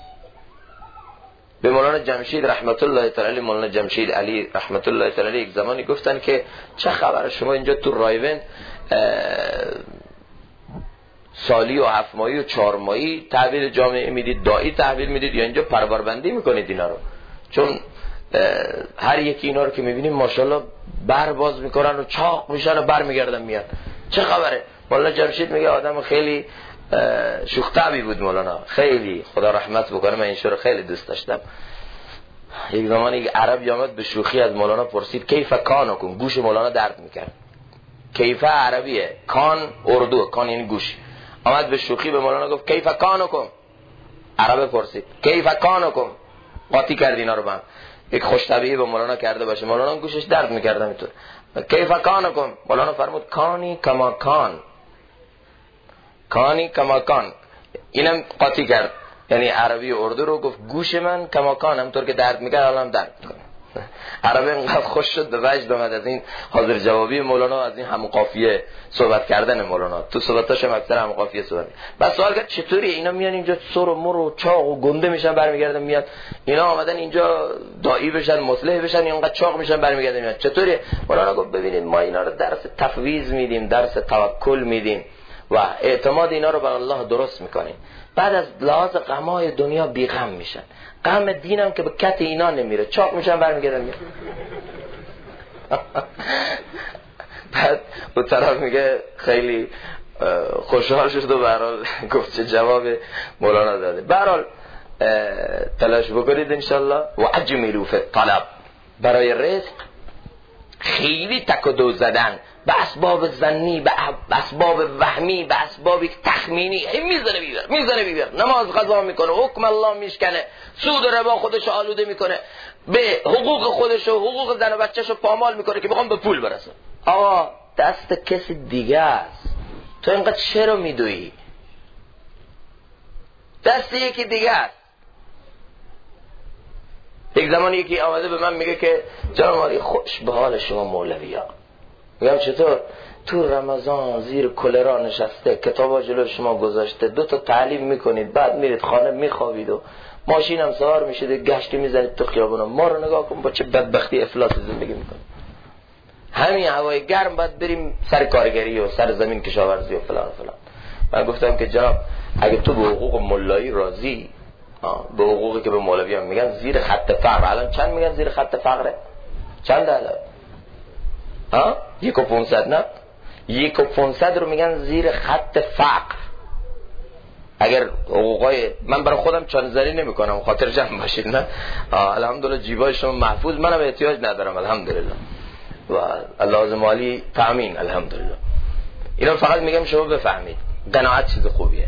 به مولانا جمشید رحمت الله تعالی، مولانا جمشید علی رحمت الله تعالی یک زمانی گفتن که چه خبر شما اینجا تو رایون سالی و 7 ماهی و 4 ماهی تحویل جامعه میدید، داعی تحویل میدید، یا اینجا پرواربندی میکنید اینا رو؟ چون هر یکی اینا رو که میبینیم ماشاءالله بر باز میکنن و چاق میشن و بر میگردن میاد. چه خبره؟ مولانا جمشید میگه آدم خیلی شوخ طبعی بود مولانا، خیلی خدا رحمت بکنه، من این شو رو خیلی دوست داشتم. یک زمانی یک عربی آمد به شوخی از مولانا پرسید کیف کانکم، گوش مولانا درد میکرد. کیف عربیه، کان اردو، کان یعنی گوش. آمد به شوخی به مولانا گفت کیف کانکم. عرب پرسید کیف کانکم، قاطی کرد اینا رو با هم. یک خوش طبیعی به مولانا کرده باشه، مولانا گوشش درد میکرد اینطور. کیف کانکم، مولانا فرمود کانی کما کان، کانی کما کان. اینم قاطی کرد، یعنی عربی و اردو رو گفت گوش من کما کان، همونطور که درد میکرد الان درد میکنه. عربی انقدر خوش شد به وجد اومد از این حاضر جوابی مولانا، از این همون قافیه صحبت کردن مولانا. تو صحبتاش هم اکثر همون قافیه صحبت. بعد سوال کرد چطوری اینا میان اینجا سر و مر و چاق و گنده میشن برمیگردن میاد، اینا آمدن اینجا داعی بشن مصلح بشن اینقدر چاق میشن برمیگردن میاد، چطوری؟ مولانا گفت ببینید ما اینا رو درس تفویض میدیم، درس توکل میدیم و اعتماد اینا رو بر الله درست میکنیم. بعد از لحاظ غمای دنیا بی غم میشن، غم دینم که به کت اینا نمیره، چاق میشن برمیگردن میاد. بعد اون طرف میگه خیلی خوشحال شد و به هر حال گفت چه جواب مولانا داده. به هر حال تلاش بکنید انشالله. و اجملوا فی الطلب، برای رزق خیلی تک و دو زدن به اسباب ظنی، به اسباب وهمی، به اسباب تخمینی، میزنه بیبر، نماز قضا میکنه، حکم الله میشکنه، سود و ربا خودشو آلوده میکنه، به حقوق خودشو، حقوق زن و بچهشو پامال میکنه که میخوام به پول برسه. آقا دست کسی دیگه است، تو اینقدر چرا میدویی؟ دست یکی دیگه است. یک زمان یکی آمده به من میگه که جناب عالی خوش به حال شما مولویا. میگم چطور؟ تو رمضان زیر کولرا نشسته، کتابا جلو شما گذاشته، 2 تا تعلیم میکنید، بعد میرید خانه میخوابید و ماشینم سوار میشید گشتی میزنید تو خیابونا. ما رو نگاه کن با چه بدبختی افلاس زندگی میکنیم. همین هوای گرم باید بریم سر کارگری و سر زمین کشاورزی و فلان و فلان. من گفتم که جناب اگه تو به حقوق مولایی راضی، به حقوقی که به مولوی هم میگن زیر خط فقر، الان چند میگن زیر خط فقره؟ چند الان؟ 1,500 نه؟ 1,500 رو میگن زیر خط فقر. اگر حقوقای من برای خودم چانه‌زنی نمیکنم خاطر جمع باشید نه، الحمدلله جیبای شما محفوظ، منم احتیاج ندارم الحمدلله و لازم مالی تامین الحمدلله. اینا فقط میگم شما بفهمید قناعت چیز خوبیه.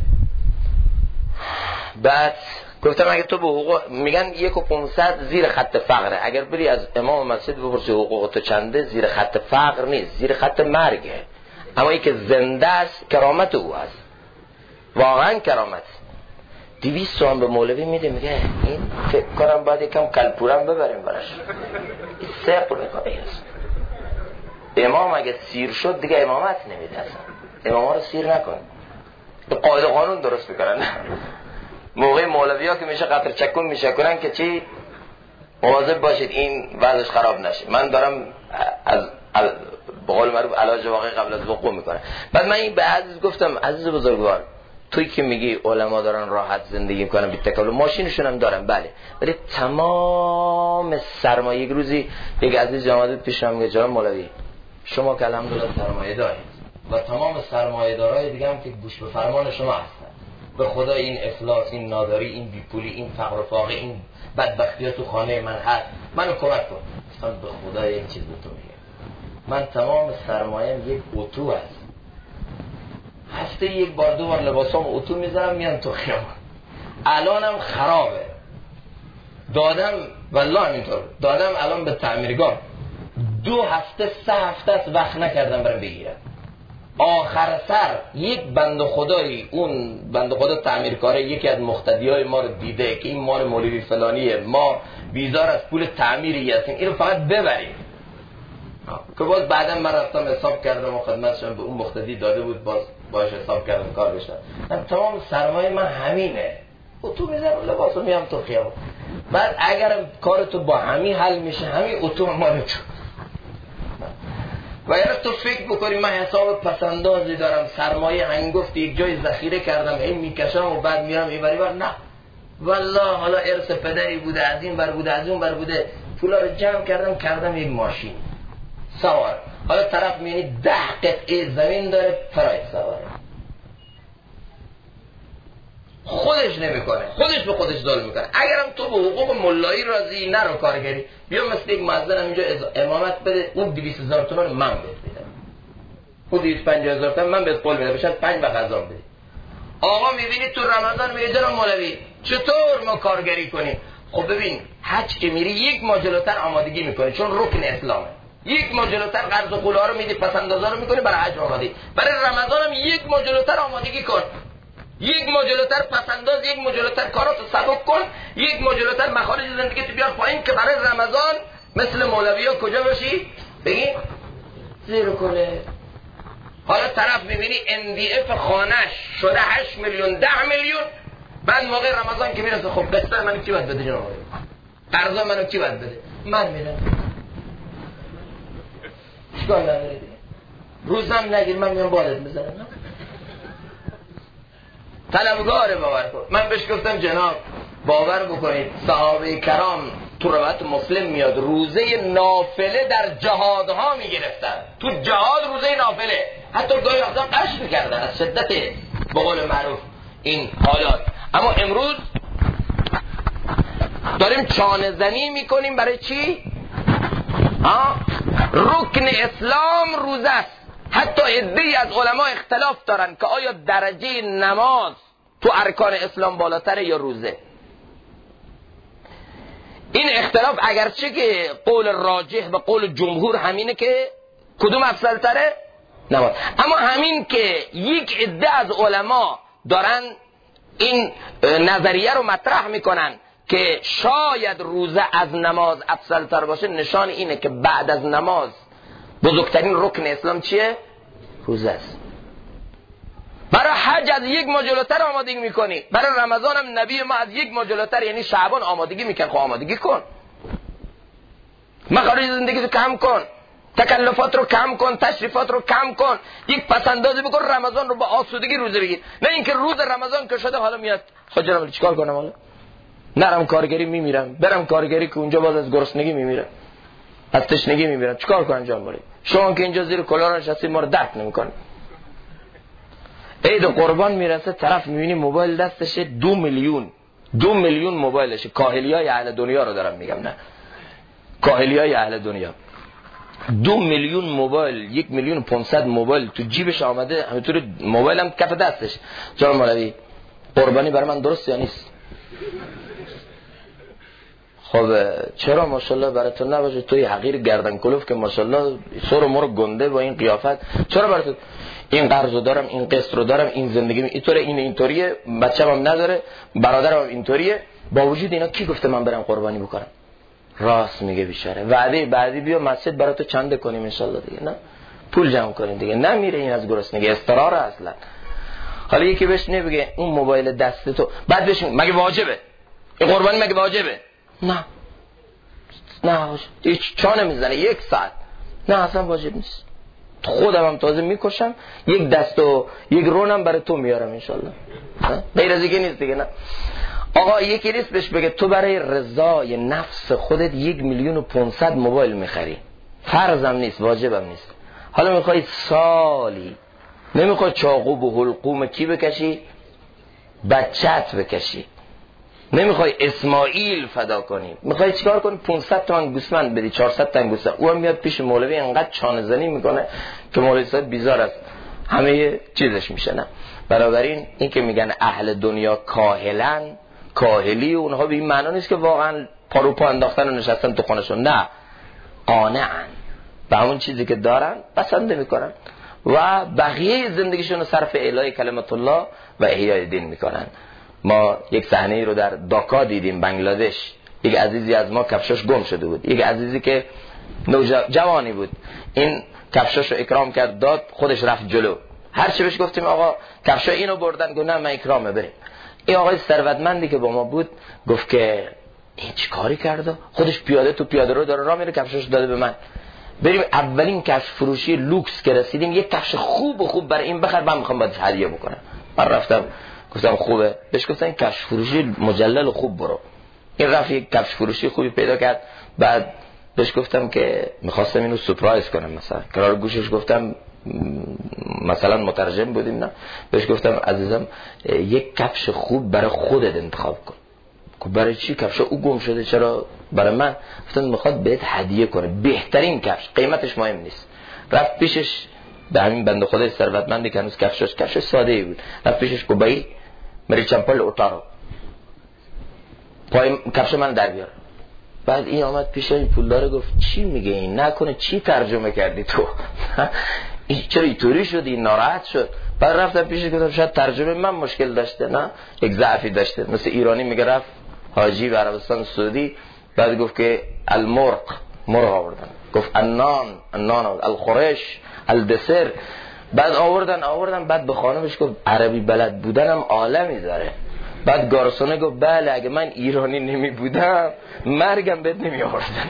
بعد گفتم اگه تو به حقوق میگن 1,500 زیر خط فقره، اگر بری از امام مسجد بپرسی حقوق تو چنده، زیر خط فقر نیست، زیر خط مرگه. اما ای که زنده است کرامت او است، واقعا کرامت. 200 تومن به مولوی میده، میگه این فکر کنم باید یکم کلپورم ببریم براش. این سرق میکنه. امام اگه سیر شد دیگه امامت نمیده اصلا. امام رو سیر نکن. قاعده قانون درست میکنن. موقع مولوی ها که میشه قطر چکون میشه کنن که چی مواظب باشید این وضعش خراب نشه. من دارم از به قول معروف علاج واقعی قبل از وقوع میکنم. بعد من این به عزیز گفتم عزیز بزرگوار توی که میگی علما دارن راحت زندگی میکنن بی تکلف، ماشینشون هم دارن بله، ولی تمام سرمایه. یک روزی یک عزیز آمد پیشم میگه جناب مولوی شما که الحمدلله سرمایه دارید و تمام سرمایه دارای دیگه هم که گوش به فرمان شما هستن، به خدا این افلاس، این ناداری، این بیپولی، این فقر و فاقه، این بدبختی ها تو خانه من هست، منو کمک کن. اصلا به خدا این چیز به تو میگه، من تمام سرمایه‌ام یک اتو هست، هفته یک بار 2 بار لباسام اتو میذارم میان تو خیابون. الانم خرابه، دادم والله همینطور، دادم الان به تعمیرگاه 2 هفته 3 هفته است وقت نکردم برام بگیرم. آخر سر یک بنده خدایی، اون بنده خدا تعمیرکاره، یکی از مقتدیای ما رو دیده که این مال مولوی فلانیه، ما بیزار از پول تعمیری هستیم، اینو فقط ببریم. که باز بعدا من رفتم حساب کردم و خدمتشون به اون مقتدی داده بود، باش حساب کردم کار بشه. من تمام سرمایه من همینه، اتو میذارم لباسو میام تو خیابون. بعد اگر کار تو با همین حل میشه، همین اتو مال تو. و یعنی تو فکر بکنی من حساب پسندازی دارم، سرمایه هنگفت یک جای ذخیره کردم این میکشم و بعد میرم این بر نه والله حالا ارث پدری بوده، از این بر بوده، از اون بر بوده، پولا رو جمع کردم یک ماشین سوار. حالا طرف میبینی 10 قطعه زمین داره پراید سواره، خودش نمیکنه، خودش به خودش ظلم میکنه. اگرم تو به حقوق مولایی راضی نرو کارگری، بیا مثل یک مؤذنم اینجا امامت بده، اون 200,000 تومان من بهت میدم، اون 250,000 تومان من بهت قول میدم بشن 5 وقت اذان بدی. آقا میبینی تو رمضان میگه جناب مولوی چطور ما کارگری کنیم؟ خب ببین حج که میری یک ماه جلوتر آمادگی میکنی، چون رکن اسلامه، یک ماه جلوتر قرض و قولها رو میدی، پسندازا رو میکنی برای حج آمادگی. برای رمضان هم یک ماه جلوتر آمادگی کن، یک ماه جلوتر پسنداز، یک ماه جلوتر کاراتو سبک کن، یک ماه جلوتر مخارج زندگی تو بیار پایین که برای رمضان مثل مولوی ها کجا باشی؟ بگی زیر کله. حالا طرف میبینی NDF خانش شده 8 میلیون 10 میلیون، بعد موقع رمضان که میرسه خب قسط منو کی باید بده جناب؟ قرضا منو کی باید بده؟ من میرم. چیکار نداره دیگه؟ روزم نگیر من میام بالت میذارم. طلبگار باور کن. من بهش گفتم جناب باور بکنید صحابه کرام تو روایت مسلم میاد روزه نافله در جهادها میگرفتن، تو جهاد روزه نافله، حتی گاهی وقتا قش میکردن از شدت به قول معروف این حالات. اما امروز داریم چانه زنی میکنیم برای چی؟ رکن اسلام روزه است. حتی عده‌ای از علما اختلاف دارن که آیا درجه نماز تو ارکان اسلام بالاتره یا روزه. این اختلاف اگرچه که قول راجح و قول جمهور همینه که کدوم افضل تره؟ نماز. اما همین که یک عده از علما دارن این نظریه رو مطرح میکنن که شاید روزه از نماز افضل تر باشه، نشان اینه که بعد از نماز بزرگترین رکن اسلام چیه؟ روزه است. برای حج از یک ماه جلوتر آمادگی میکنی، برای رمضان هم نبی ما از یک ماه جلوتر یعنی شعبان آمادگی میکن. خب آمادگی کن، مخارج زندگی رو کم کن، تکلفات رو کم کن، تشریفات رو کم کن، یک پسندازی بکن، رمضان رو با آسودگی روزه بگیر. نه اینکه روز رمضان که شده حالا میاد حاجرم چیکار کنم، حالا نرم کارگری میمیرم، برم کارگری که اونجا باز از گرسنگی میمیرم، از تشنگی میمیرم، چیکار کنم جان باری؟ شما که اینجا زیر کلاه نشستی ما رو درک نمیکنی. عید قربان میرسه طرف میبینی موبایل دستشه 2 میلیون موبایلشه. کاهلیای اهل دنیا رو دارم میگم، نه کاهلیای اهل دنیا. 2 میلیون موبایل، 1,500,000 موبایل تو جیبش آمده، همینطور موبایل هم کف دستش. جان مولوی قربانی برای من درست یا نیست؟ خب چرا ماشاءالله برای تو نباشه؟ توی حقیر گردن کلوف که ماشاءالله سر مرو گنده با این قیافت، چرا برای تو این قرضو دارم، این قسط رو دارم، این زندگی اینطوره، اینطوریه، بچه‌م هم نداره، برادرم هم اینطوریه، با وجود اینا کی گفته من برم قربانی بکنم؟ راست میگه بیچاره. وعده بعدی بیا مسجد برای تو چنده کنیم ان شاء الله دیگه، نه پول جمع کنیم دیگه، نمیره این از گرسنگی، استقرار اصلا. حالا یکی بهش نمیگه اون موبایل دست تو، بعد بهش مگه واجبه این قربانی؟ مگه واجبه؟ نه هیچ چا نمیزنه 1 ساعت، نه اصلا واجب نیست. خودم هم تازه میکشم، 1 دست و 1 رونم برای تو میارم ان شاء الله، غیر از دیگه نیست دیگه. نه آقا یکی نیست بهش بگه تو برای رضای نفس خودت 1,500,000 موبایل میخری، فرضم نیست، واجبم نیست. حالا میخوای سالی نمیخوای چاقو به حلقوم کی بکشی؟ بچت بکشی، نمیخوای اسماعیل فدا کنی، میخوای چیکار کنی؟ 500 تومن گوسفند بدی، 400 تومن گوسفند. اون میاد پیش مولوی انقدر چانه زنی میکنه که مولوی صاحب بیزار است، همه چیزش میشه. نه بنابراین این که میگن اهل دنیا کاهلن، کاهلی اونها به این معنا نیست که واقعا پارو پا انداختن و نشستن تو خونشون، نه قانعن به همون چیزی که دارن، پسند میکنن و بقیه زندگیشون رو صرف اعلای کلمت الله و احیای دین میکنن. ما یک صحنه ای رو در داکا دیدیم، بنگلادش. یک عزیزی از ما کفشش گم شده بود، یک عزیزی که جوانی بود، این کفشش رو اکرام کرد داد، خودش رفت جلو. هر چی بهش گفتیم آقا کفش اینو بردن، گفت نه من اکرامه بریم. این آقای ثروتمندی که با ما بود گفت که این چی کاری کرده؟ خودش پیاده تو پیاده رو داره راه میره، کفشش داده به من. بریم اولین کفش فروشی لوکس که رسیدیم، یک کفش خوب برای این بخر، من میخوام باید هدیه بکنم. من رفتم گفتم خوبه، بهش گفتن کفش فروشی مجلل خوب برو. این رفت یک کفش فروشی خوبی پیدا کرد. بعد بهش گفتم که میخواستم اینو سورپرایز کنم، مثلا کنار گوشش گفتم، مثلا مترجم بودیم، نه بهش گفتم عزیزم یک کفش خوب برای خودت انتخاب کن. برای چی؟ کفش او گم شده، چرا برای من؟ گفتم میخواد بهت هدیه کنه بهترین کفش، قیمتش مهم نیست. رفت پیشش، به همین بنده خدای ثروتمندی که هنوز کفش ساده ای بود، رفت پیشش گفت بایی مری چمپل اتارو پای کفش من در بیار. بعد این آمد پیش این پولدار گفت چی میگه این؟ نکنه چی ترجمه کردی تو؟ این چرا اینطوری شد؟ این ناراحت شد. بعد رفتم پیشش گفتم شاید ترجمه من مشکل داشته، نه یک ضعفی داشته، مثل ایرانی میگه رفت حاجی به عربستان سعودی، بعد گفت که المرغ آوردن، گفت النان الخورش الدسر، بعد آوردن. بعد به خانمش گفت عربی بلد بودنم عالمی داره. بعد گارسونه گفت بله اگه من ایرانی نمی بودم مرگم بهت نمی آوردن.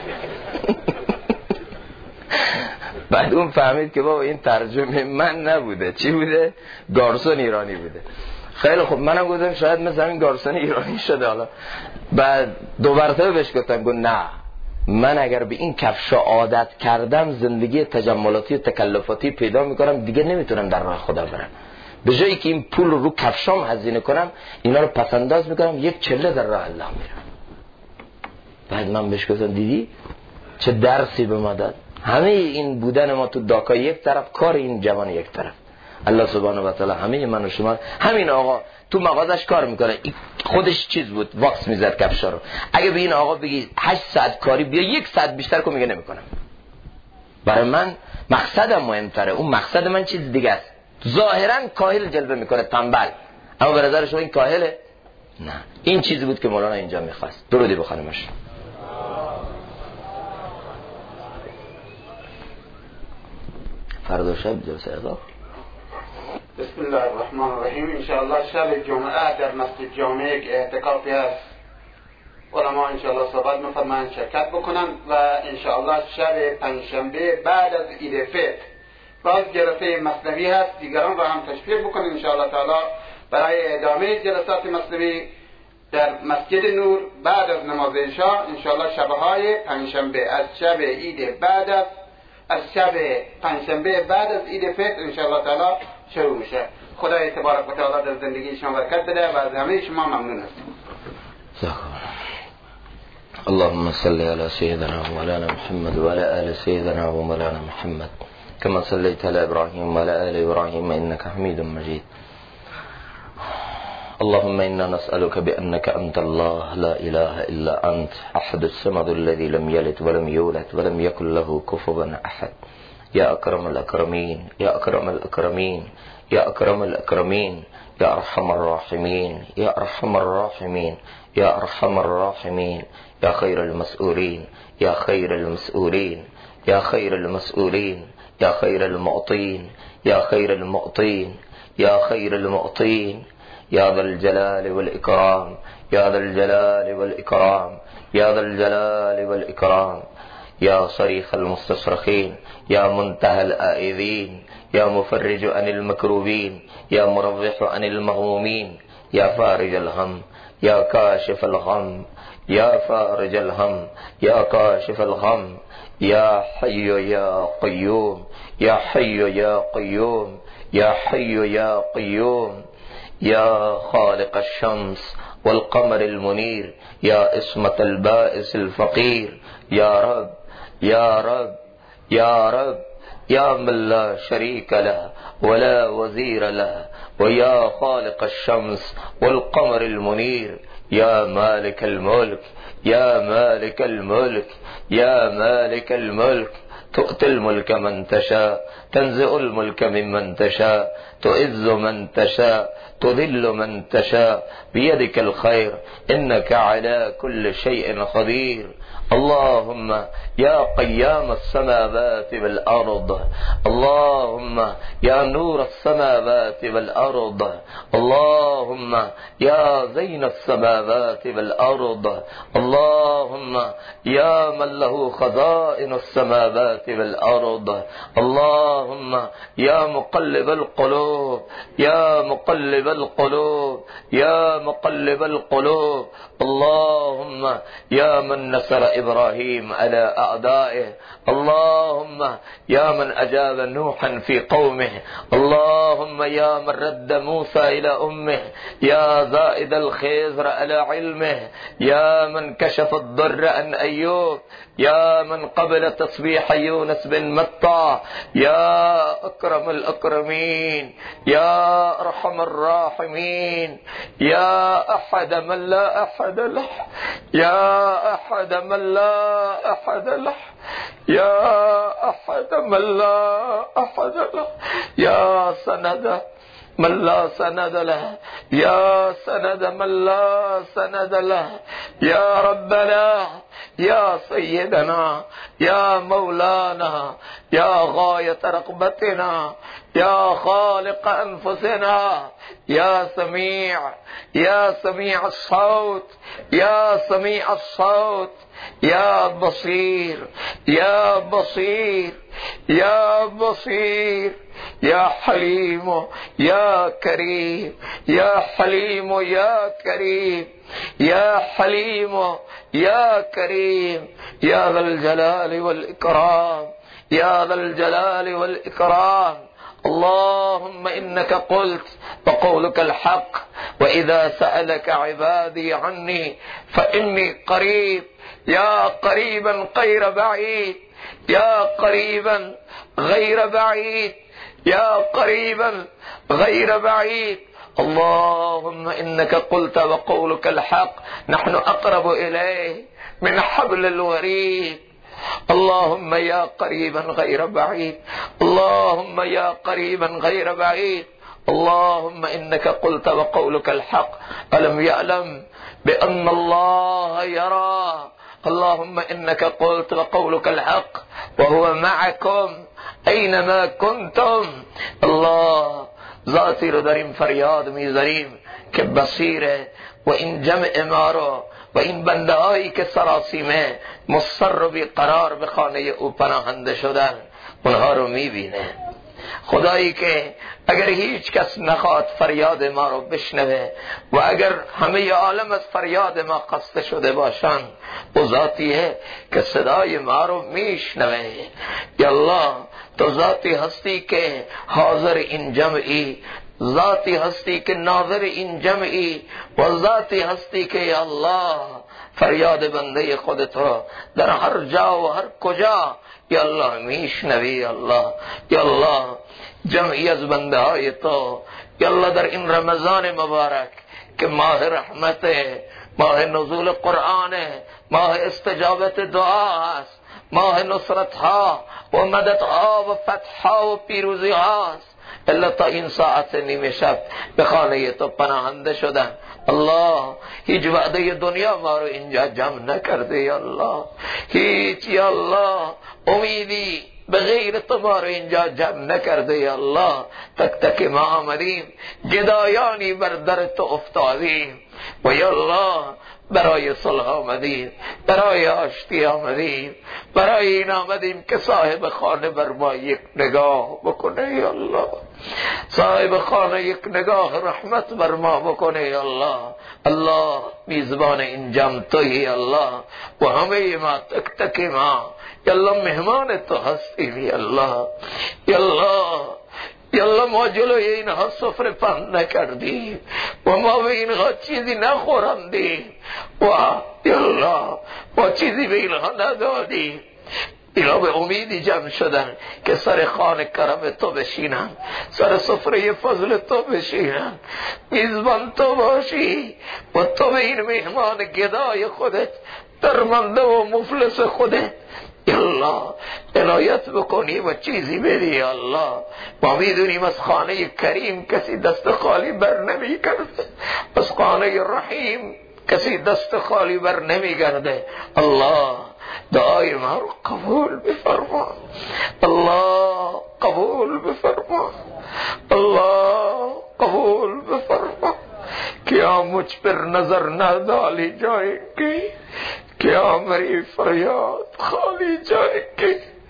بعد اون فهمید که بابا این ترجمه من نبوده، چی بوده؟ گارسون ایرانی بوده. خیلی خوب، منم گفتم شاید مثل همین گارسون ایرانی شده. حالا بعد 2 مرتبه بهش گفتم، گفت نه من اگر به این کفش عادت کردم زندگی تجملاتی و تکلفاتی پیدا میکنم، دیگه نمیتونم در راه خدا برم. به جایی که این پول رو کفشام هزینه کنم، اینا رو پسنداز میکنم، 1 چله در راه الله میرم. بعد من بهش گفتم دیدی چه درسی به ما داد؟ همه این بودن ما تو داکا یک طرف، کار این جوان یک طرف. الله سبحانه و تعالی همه من و شما، همین آقا تو مغازش کار میکنه، خودش چیز بود واکس میزد کفشا رو. اگه به این آقا بگی 8 ساعت کاری بیا 1 ساعت بیشتر کن، میگه نمیکنم. برای من مقصدم مهمتره. اون مقصد من چیز دیگه است. ظاهرا کاهل جلوه میکنه، تنبل، اما به نظر شما این کاهله؟ نه، این چیزی بود که مولانا اینجا میخواست. درودی بخونمش. فردا شب جلسه اضافه. بسم الله الرحمن الرحیم. انشاءالله شب جمعه در مسجد جامع یک اعتکافی هست. علما انشاءالله صحبت می‌فرمایند شرکت بکنن و انشاءالله شب پنجشنبه بعد از عید فطر باز جلسه مثنوی هست. دیگران را هم تشویق بکنید انشاءالله تعالی برای ادامه جلسات مثنوی در مسجد نور بعد از نماز عشاء انشاءالله شب‌های پنجشنبه از شب عید بعد از شب پنجشنبه بعد از عید فطر انشاءالله تعالی شروع میشه. خدای تبارک و تعالی در زندگی شما برکت بده و از همه شما ممنون هستیم. اللهم صل على سيدنا ومولانا محمد وعلى آل سيدنا ومولانا محمد كما صليت على إبراهيم وعلى آل إبراهيم إنك حميد مجيد. اللهم إنا نسألك بأنك أنت الله لا إله إلا أنت أحد الصمد الذي لم يلد ولم يولد ولم يكن له كفوا أحد. يا أكرم الأكرمين يا أكرم الأكرمين يا أكرم الأكرمين يا أرحم الراحمين يا أرحم الراحمين يا أرحم الراحمين يا خير المسؤولين يا خير المسؤولين يا خير المسؤولين يا خير المعطين يا خير المعطين يا خير المعطين يا ذا الجلال والإكرام يا ذا الجلال والإكرام يا ذا الجلال والإكرام يا صريخ المستصرخين يا منتهى الآئذين يا مفرج عن المكروبين يا مرفع عن المغمومين يا فارج الهم يا كاشف الغم يا فارج الهم يا كاشف الغم يا حي يا قيوم يا حي يا قيوم يا حي يا قيوم يا خالق الشمس والقمر المنير يا اسمة البائس الفقير يا رب يا رب يا رب يا من لا شريك له ولا وزير له ويا خالق الشمس والقمر المنير يا مالك الملك يا مالك الملك يا مالك الملك تؤتي الملك من تشاء تنزع الملك ممن تشاء تعز من تشاء تذل من تشاء بيدك الخير إنك على كل شيء قدير. اللهم يا قيام السماوات والأرض اللهم يا نور السماوات والأرض اللهم يا زين السماوات والأرض اللهم يا من له خزائن السماوات والأرض اللهم يا مقلب القلوب يا مقلب القلوب يا مقلب القلوب اللهم يا من نصر إبراهيم على أعدائه اللهم يا من أجاب نوحا في قومه اللهم يا من رد موسى إلى أمه يا زائد الخيزر على علمه يا من كشف الضر عن أيوب يا من قبل تصبيح يونس بن متى يا أكرم الأكرمين يا أرحم الراحمين يا أحد من لا أحد له يا أحد من لا أحد له يا أحد من لا أحد له يا سند من لا سند له يا سند من لا سند له يا ربنا يا سيدنا يا مولانا يا غاية رغبتنا يا خالق أنفسنا يا سميع الصوت يا سميع الصوت يا بصير يا بصير يا بصير يا حليم يا كريم يا حليم يا كريم يا حليم يا كريم يا ذا الجلال والإكرام يا ذا الجلال والإكرام. اللهم إنك قلت وقولك الحق وإذا سألك عبادي عني فإني قريب يا قريبا غير بعيد يا قريبا غير بعيد يا قريبا غير بعيد. اللهم إنك قلت وقولك الحق نحن أقرب إليه من حبل الوريد. اللهم يا قريبا غير بعيد، اللهم يا قريبا غير بعيد. اللهم إنك قلت وقولك الحق، ألم يعلم بأن الله يرى. اللهم إنك قلت وقولك الحق وهو معكم أينما كنتم. الله ذاتی رو داریم فریاد میذاریم که بصیره و این جمع ما رو و این بنده هایی که سراسیمه مصر و بیقرار به خانه او پناهنده شدن اونها رو میبینه. خدایی که اگر هیچ کس نخواد فریاد ما رو بشنوه و اگر همه عالم از فریاد ما قصد شده باشن، او ذاتیه که صدای ما رو میشنوه. یا الله تو ذاتی هستی که حاضر این جمعی، ذاتی هستی که ناظر این جمعی و ذاتی هستی که یا الله فریاد بنده خودت رو در هر جا و هر کجا یا الله میشنوی. یا الله، یا الله جمعی از بنده های تو یا الله در این رمضان مبارک که ماه رحمت، ماه نزول قرآن، ماه استجابت دعا است، ماه نصرت ها و مدد ها و فتح ها و پیروزی هاست، الا تا این ساعت نیمه شب به خانه تو پناهنده شدن. الله هیچ وعده دنیا ما رو اینجا جمع نکرده. یا الله هیچ، یا الله امیدی به غیر تو ما رو اینجا جمع نکرده. یا الله تک تک ما آمدیم، گدایانی بر در تو افتادیم و یا الله برای صلح آمدیم، برای آشتی آمدیم، برای این آمدیم که صاحب خانه بر ما یک نگاه بکنه. یا الله صاحب خانه یک نگاه رحمت بر ما بکنه. یا الله، الله میزبان این جمع تویی الله و همه ما تک تک ما یا الله مهمان تو هستیم. یا الله، یا الله، یا الله ما جلوی اینها سفره پهن نکردیم و ما به اینها چیزی نخورندیم و یا الله ما چیزی به اینها ندادیم. اینا به امیدی جمع شدن که سر خان کرم تو بشینن، سر سفره فضل تو بشینن، میزبان تو باشی و تو به این مهمان گدای خودت، درمنده و مفلس خودت یا الله عنایت بکنی و چیزی بدی. یا الله ما میدونیم از خانه کریم کسی دست خالی بر نمی کرده، از خانه رحیم کسی دست خالی بر نمی گرده. الله دعای ما رو قبول بفرما، الله قبول بفرما، الله قبول بفرما. کیا مجھ پر نظر نہ ڈالی جائے گی، کیا میری فریاد خالی جائے گی.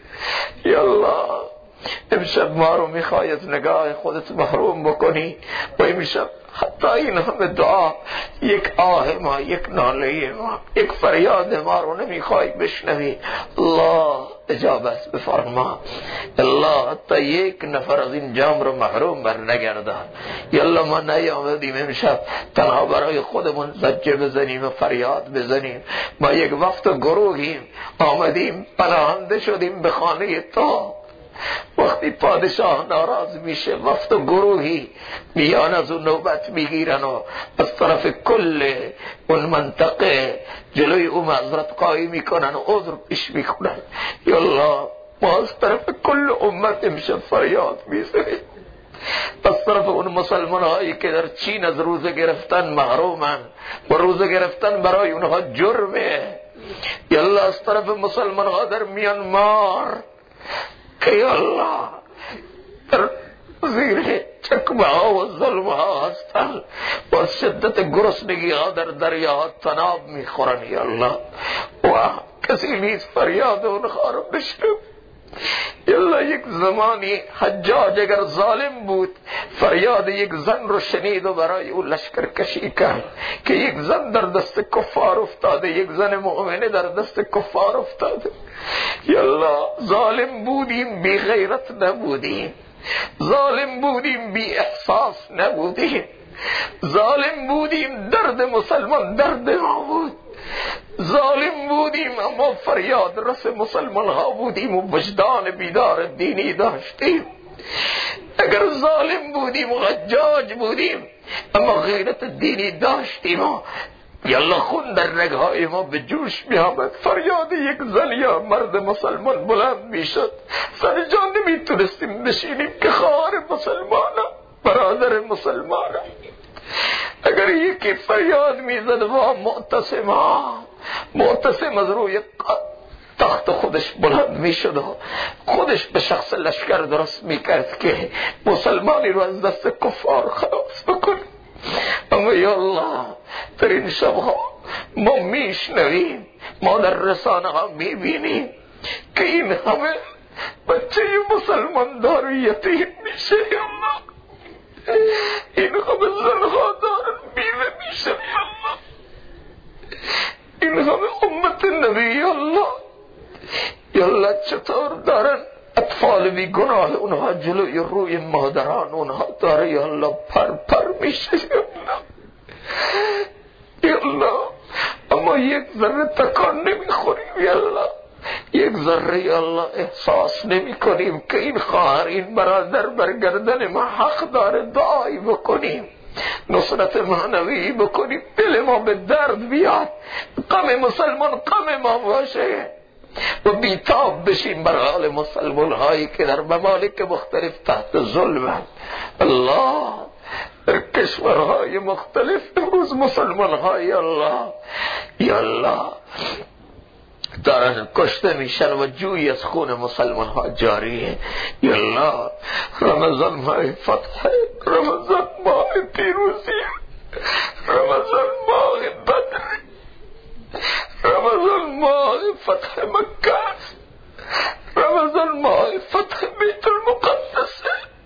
یا الله امشب ما رو میخوای از نگاه خودت محروم بکنی و امشب حتی این همه دعا، یک آه ما، یک ناله ما، یک فریاد ما رو نمیخوای بشنوی. الله اجابت بفرما. الله حتی یک نفر از این جام رو محروم بر نگردان. یا الله ما نیامدیم امشب تنها برای خودمون زجه بزنیم و فریاد بزنیم، ما یک وقت گروهیم آمدیم پناهنده شدیم به خانه تو. وقتی پادشاه ناراض میشه وقت گروهی میان از اون نوبت میگیرن و از طرف کل اون منطقه جلوی او معذرت قایی میکنن و عذر پیش میکنن. یا الله ما از طرف کل امت امشب فریاد میزنیم، از طرف اون مسلمان هایی که در چین از روزه گرفتن محرومن و روزه گرفتن برای اونها جرمه. یا الله از طرف مسلمان ها در میانمار که یا الله در زیر چکمه ها و ظلم ها هستن و از شدت گرسنگی ها در دریاها تناب میخورن. یا الله و کسی نیست فریاد اونها رو بشنو. یا الله یک زمانی حجاج اگر ظالم بود فریاد یک زن رو شنید و برای او لشکر کشی کرد که یک زن در دست کفار افتاده، یک زن مؤمنه در دست کفار افتاده. یا الله ظالم بودیم بی غیرت نبودیم، ظالم بودیم بی احساس نبودیم، ظالم بودیم درد مسلمان درد ما بود، ظالم بودیم اما فریاد رس مسلمان ها بودیم و وجدان بیدار دینی داشتیم. اگر ظالم بودیم و حجاج بودیم اما غیرت دینی داشتیم و یالله خون در رگهای ما به جوش می آمد. فریاد یک زن یا مرد مسلمان بلند می شد. سر جان نمی تونستیم بشینیم که خواهر مسلمانم، برادر مسلمانم. اگر یکی فریاد می زد و معتصم از روی تخت خودش بلند می شد و خودش به شخص لشکر درست می کرد که مسلمانی رو از دست کفار خلاص بکنه. اما یا الله در این شبها ما میشنویم، ما در رسانه ها میبینیم که این همه بچه مسلمان دار یتیم میشه. یا الله این همه زنها دارن بیوه میشه. یا الله این همه امت نبی. یا الله یا الله چطور دارن اطفال بی گناه اونها جلوی روی مادران اونها داره یا الله پر میشه. یا الله اما یک ذره تکان نمیخوریم. یا الله یک ذره یا الله احساس نمی کنیم که این خواهر این برادر برگردن ما حق داره. دعایی بکنیم، نصرت معنوی بکنیم، دل ما به درد بیاد، غم مسلمان غم ما باشه و بیتاب بشیم بر حال مسلمان هایی که در ممالک مختلف تحت ظلم. الله در کشورهای مختلف امروز مسلمان های الله یا الله دارن کشته میشن و جوی از خون مسلمان ها جاریه. یا الله رمضان ماه فتح، رمضان ماه پیروزی، رمضان ماه بدر، رمضان ماه فتح مکه، رمضان ماه فتح بیت المقدس،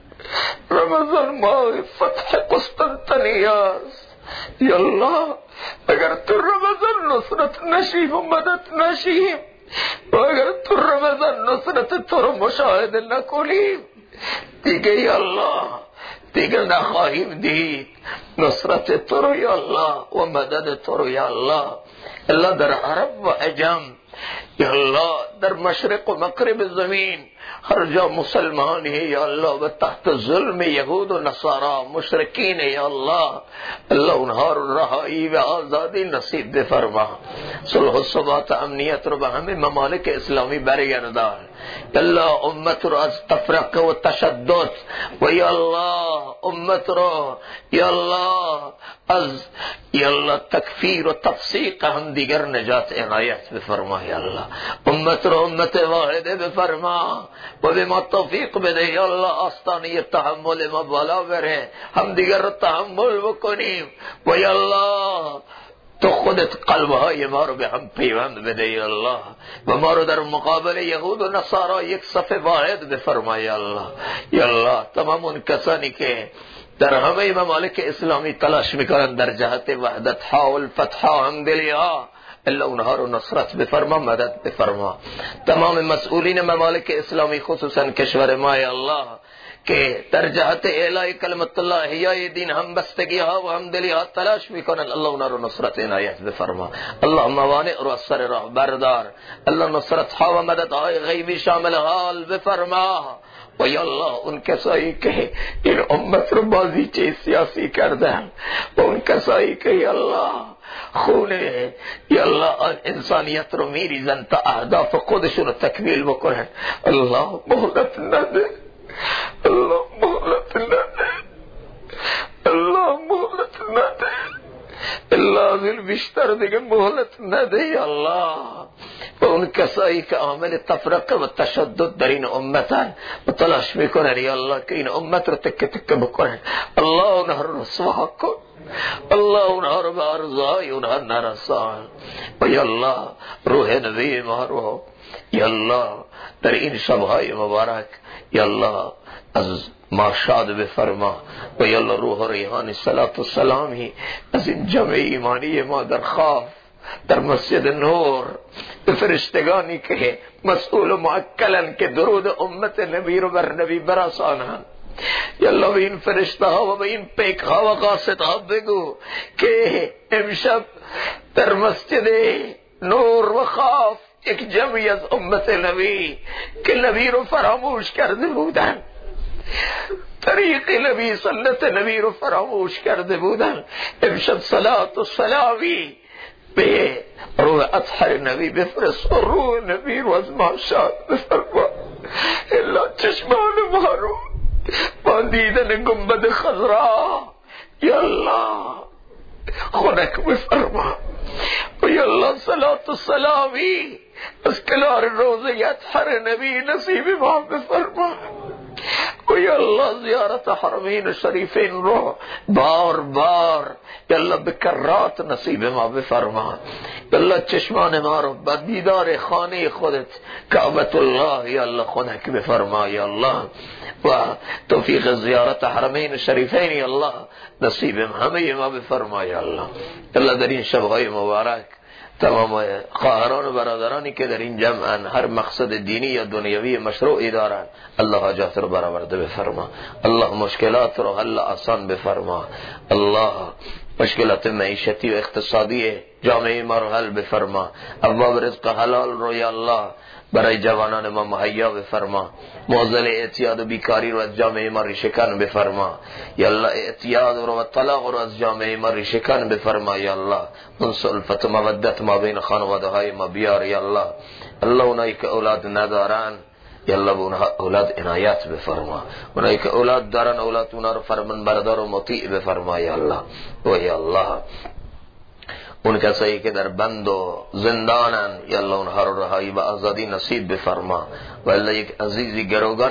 رمضان ماه فتح قسطنطنیه است. یا الله اگر تو رمضان نصرت نشیم و مدد نشیم و اگر تو رمضان نصرت تو رو مشاهده نکنیم دیگه یا الله دیگه نخواهیم دید نصرت تو رو یا الله و مدد تو رو یا الله. الله در عرب و عجم یا الله در مشرق و مغرب زمین ہر جا مسلمان ہے یا اللہ و تحت ظلم یہود و نصارا مشرکین یا اللہ اللہ انہار رہائی و آزادی نصیب دے فرما. صلح و ثبات امنیت رو به همه ممالک اسلامی برگردان. اللہ امت رو از تفرق و تشدد و یا اللہ امت رو یا اللہ از یا اللہ تکفیر و تفسیق هم دیگر نجات عنایت بفرما. یا اللہ امت رو امت واحد بفرما و به ما توفیق بده. یا الله آستانه تحمل ما بالا بره، هم دیگر رو تحمل بکنیم و یا الله تو خودت قلبهای ما رو به هم پیوند بده. یا الله و ما رو در مقابل یهود و نصارا یک صف واحد بفرما. یا الله یا الله تمام اون کسانی که در همه ممالک اسلامی تلاش میکنن در جهت وحدت ها و الفتح ها همدلی ها اللہ انہا رو نصرت بفرما، مدد بفرما. تمام مسئولین ممالک اسلامی خصوصاً کشور ما اللہ کہ در جہت اعلاء کلمت اللہ احیاء دین ہم بستگی ها و همدلی ها تلاش میکنن اللہ انہا رو نصرت عنایت بفرما. اللہ موانع رو اثر راہ بردار، اللہ نصرت ها و مدد های غیبی شامل حال بفرما. و یا اللہ ان کسایی که این امت رو بازیچه سیاسی کردن و ان کسایی که یا اللہ خونه یا اللہ انسانیت رو میریزن تا اهداف خودشون رو تکمیل بکنن، اللہ مهلت نده، اللہ مهلت نده، اللہ مهلت نده، اللہ ذل بیشتر دیگه مهلت نده. یا اللہ و اون کسایی که عامل تفرقه و تشدد در این امتن و تلاش میکنن یا الله که این امت رو تکه تکه بکنن، الله اونها رو رسوا کن، الله اونها رو به ارزای اونها نرسان. و یا الله روح نبی ما رو یا الله در این شبهای مبارک یا الله از ما شاد بفرما. و یا الله روح ریحان صلوات و سلامی از این جمع ایمانی ما در خواب در مسجد نور به فرشتگانی که مسئول و معکلن که درود امت نبی رو بر نبی برسانن، یا الله به این فرشته ها و به این پیک ها و قاصد ها بگو که امشب در مسجد نور و خاف یک جمعی از امت نبی که نبی رو فراموش کرده بودن، طریق نبی سنت نبی رو فراموش کرده بودن، امشب صلات و سلامی به روح اطهر نبی بفرست و روح نبی رو از ما شاد بفرما. الا چشمان ما رو با دیدن گنبد خضرا یا الله خنک بفرما. و یا الله صلات و سلامی از کنار روضه اطهر نبی نصیب ما بفرما. و یا الله زیارت حرمین شریفین رو بار بار یا الله بکرات نصیب ما بفرما. یا الله چشمان ما رو با دیدار خانه خودت کعبت الله یا الله خنک بفرما. یا الله و توفیق زیارت حرمین شریفین یا الله نصیب همه ما بفرما. یا الله الله در این شبهای مبارک تمام خواهران و برادرانی که در این جمعن هر مقصد دینی یا دنیوی مشروعی دارن الله حاجات رو برآورده بفرما. الله مشکلات رو حل آسان بفرما. الله مشکلات معیشتی و اقتصادی جامعه ما رو حل بفرما. ابواب رزق حلال رو یا الله برای جوانان ما مهیا بفرما. معضل اعتیاد و بیکاری رو از جامعه ما ریشه‌کن بفرما. یا الله اعتیاد رو و طلاق رو از جامعه ما ریشه‌کن بفرما. یا الله انصر الفت و مودت ما بین خانواده های ما بیار. یا الله الله اونایی که اولاد ندارن یا الله به اونها اولاد عنایت بفرما. اونایی که اولاد دارن اولاد اونا رو فرمان بردار و مطیع بفرما. یا الله و یا الله اون کسایی که در بند و زندانن یا الله اونها رو رهایی و آزادی نصیب بفرما. و الله یک عزیزی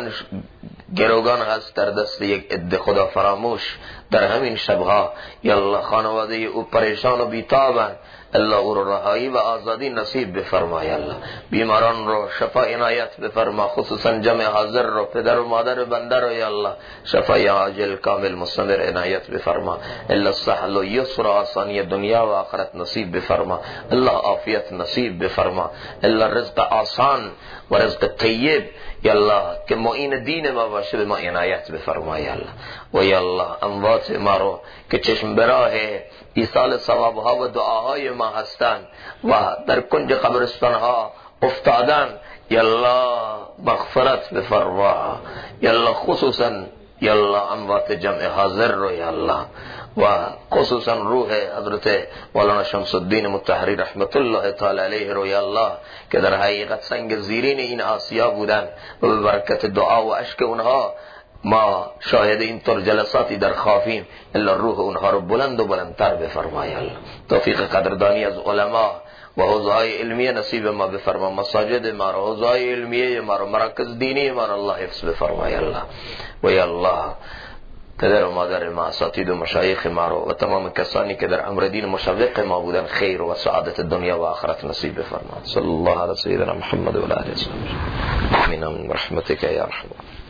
گروگان هست در دست یک عده خدا فراموش در همین شبها یا الله خانواده او پریشان و بیتابن الله او رو رهایی و آزادی نصیب بفرما. یا الله بیماران رو شفا عنایت بفرما، خصوصا جمع حاضر رو پدر و مادر بنده رو یا الله شفای عاجل کامل مستمر عنایت بفرما. الله سهل و یسر و آسانی دنیا و آخرت نصیب بفرما. الله عافیت نصیب بفرما. الله رزق آسان و رزق طیب یا الله که معین دین ما باشه به ما عنایت بفرما. یا الله و یا الله اموات ما رو که چشم براه ایصال ثوابها و دعاهای ما هستند و در کنج قبرستان ها افتادن یا الله مغفرت بفرما. یا الله خصوصا یا الله اموات جمع حاضر رو یا الله و خصوصا روح حضرت مولانا شمس الدین مطهری رحمت الله تعالی علیه رو یا الله که در حقیقت سنگ زیرین این آسیا بودن و به برکت دعا و اشک اونها ما شاهد این طور جلساتی در خافیم. الا روح اونها رو بلند و بلندتر بفرمای. الله توفیق قدردانی از علما و حوزه‌های علمیه نصیب ما بفرما. مساجد ما رو، حوزه‌های علمیه ما رو، مراکز دینی ما رو الله حفظ بفرمای. الله و یا الله پدر و مادر ما، اساتید و مشایخ ما رو و تمام کسانی که در امر دین مشوق ما بودن خیر و سعادت دنیا و آخرت نصیب بفرما. صلی الله علی سیدنا محمد و علی آله و صحبه. آمین. رحمتک یا ارحم.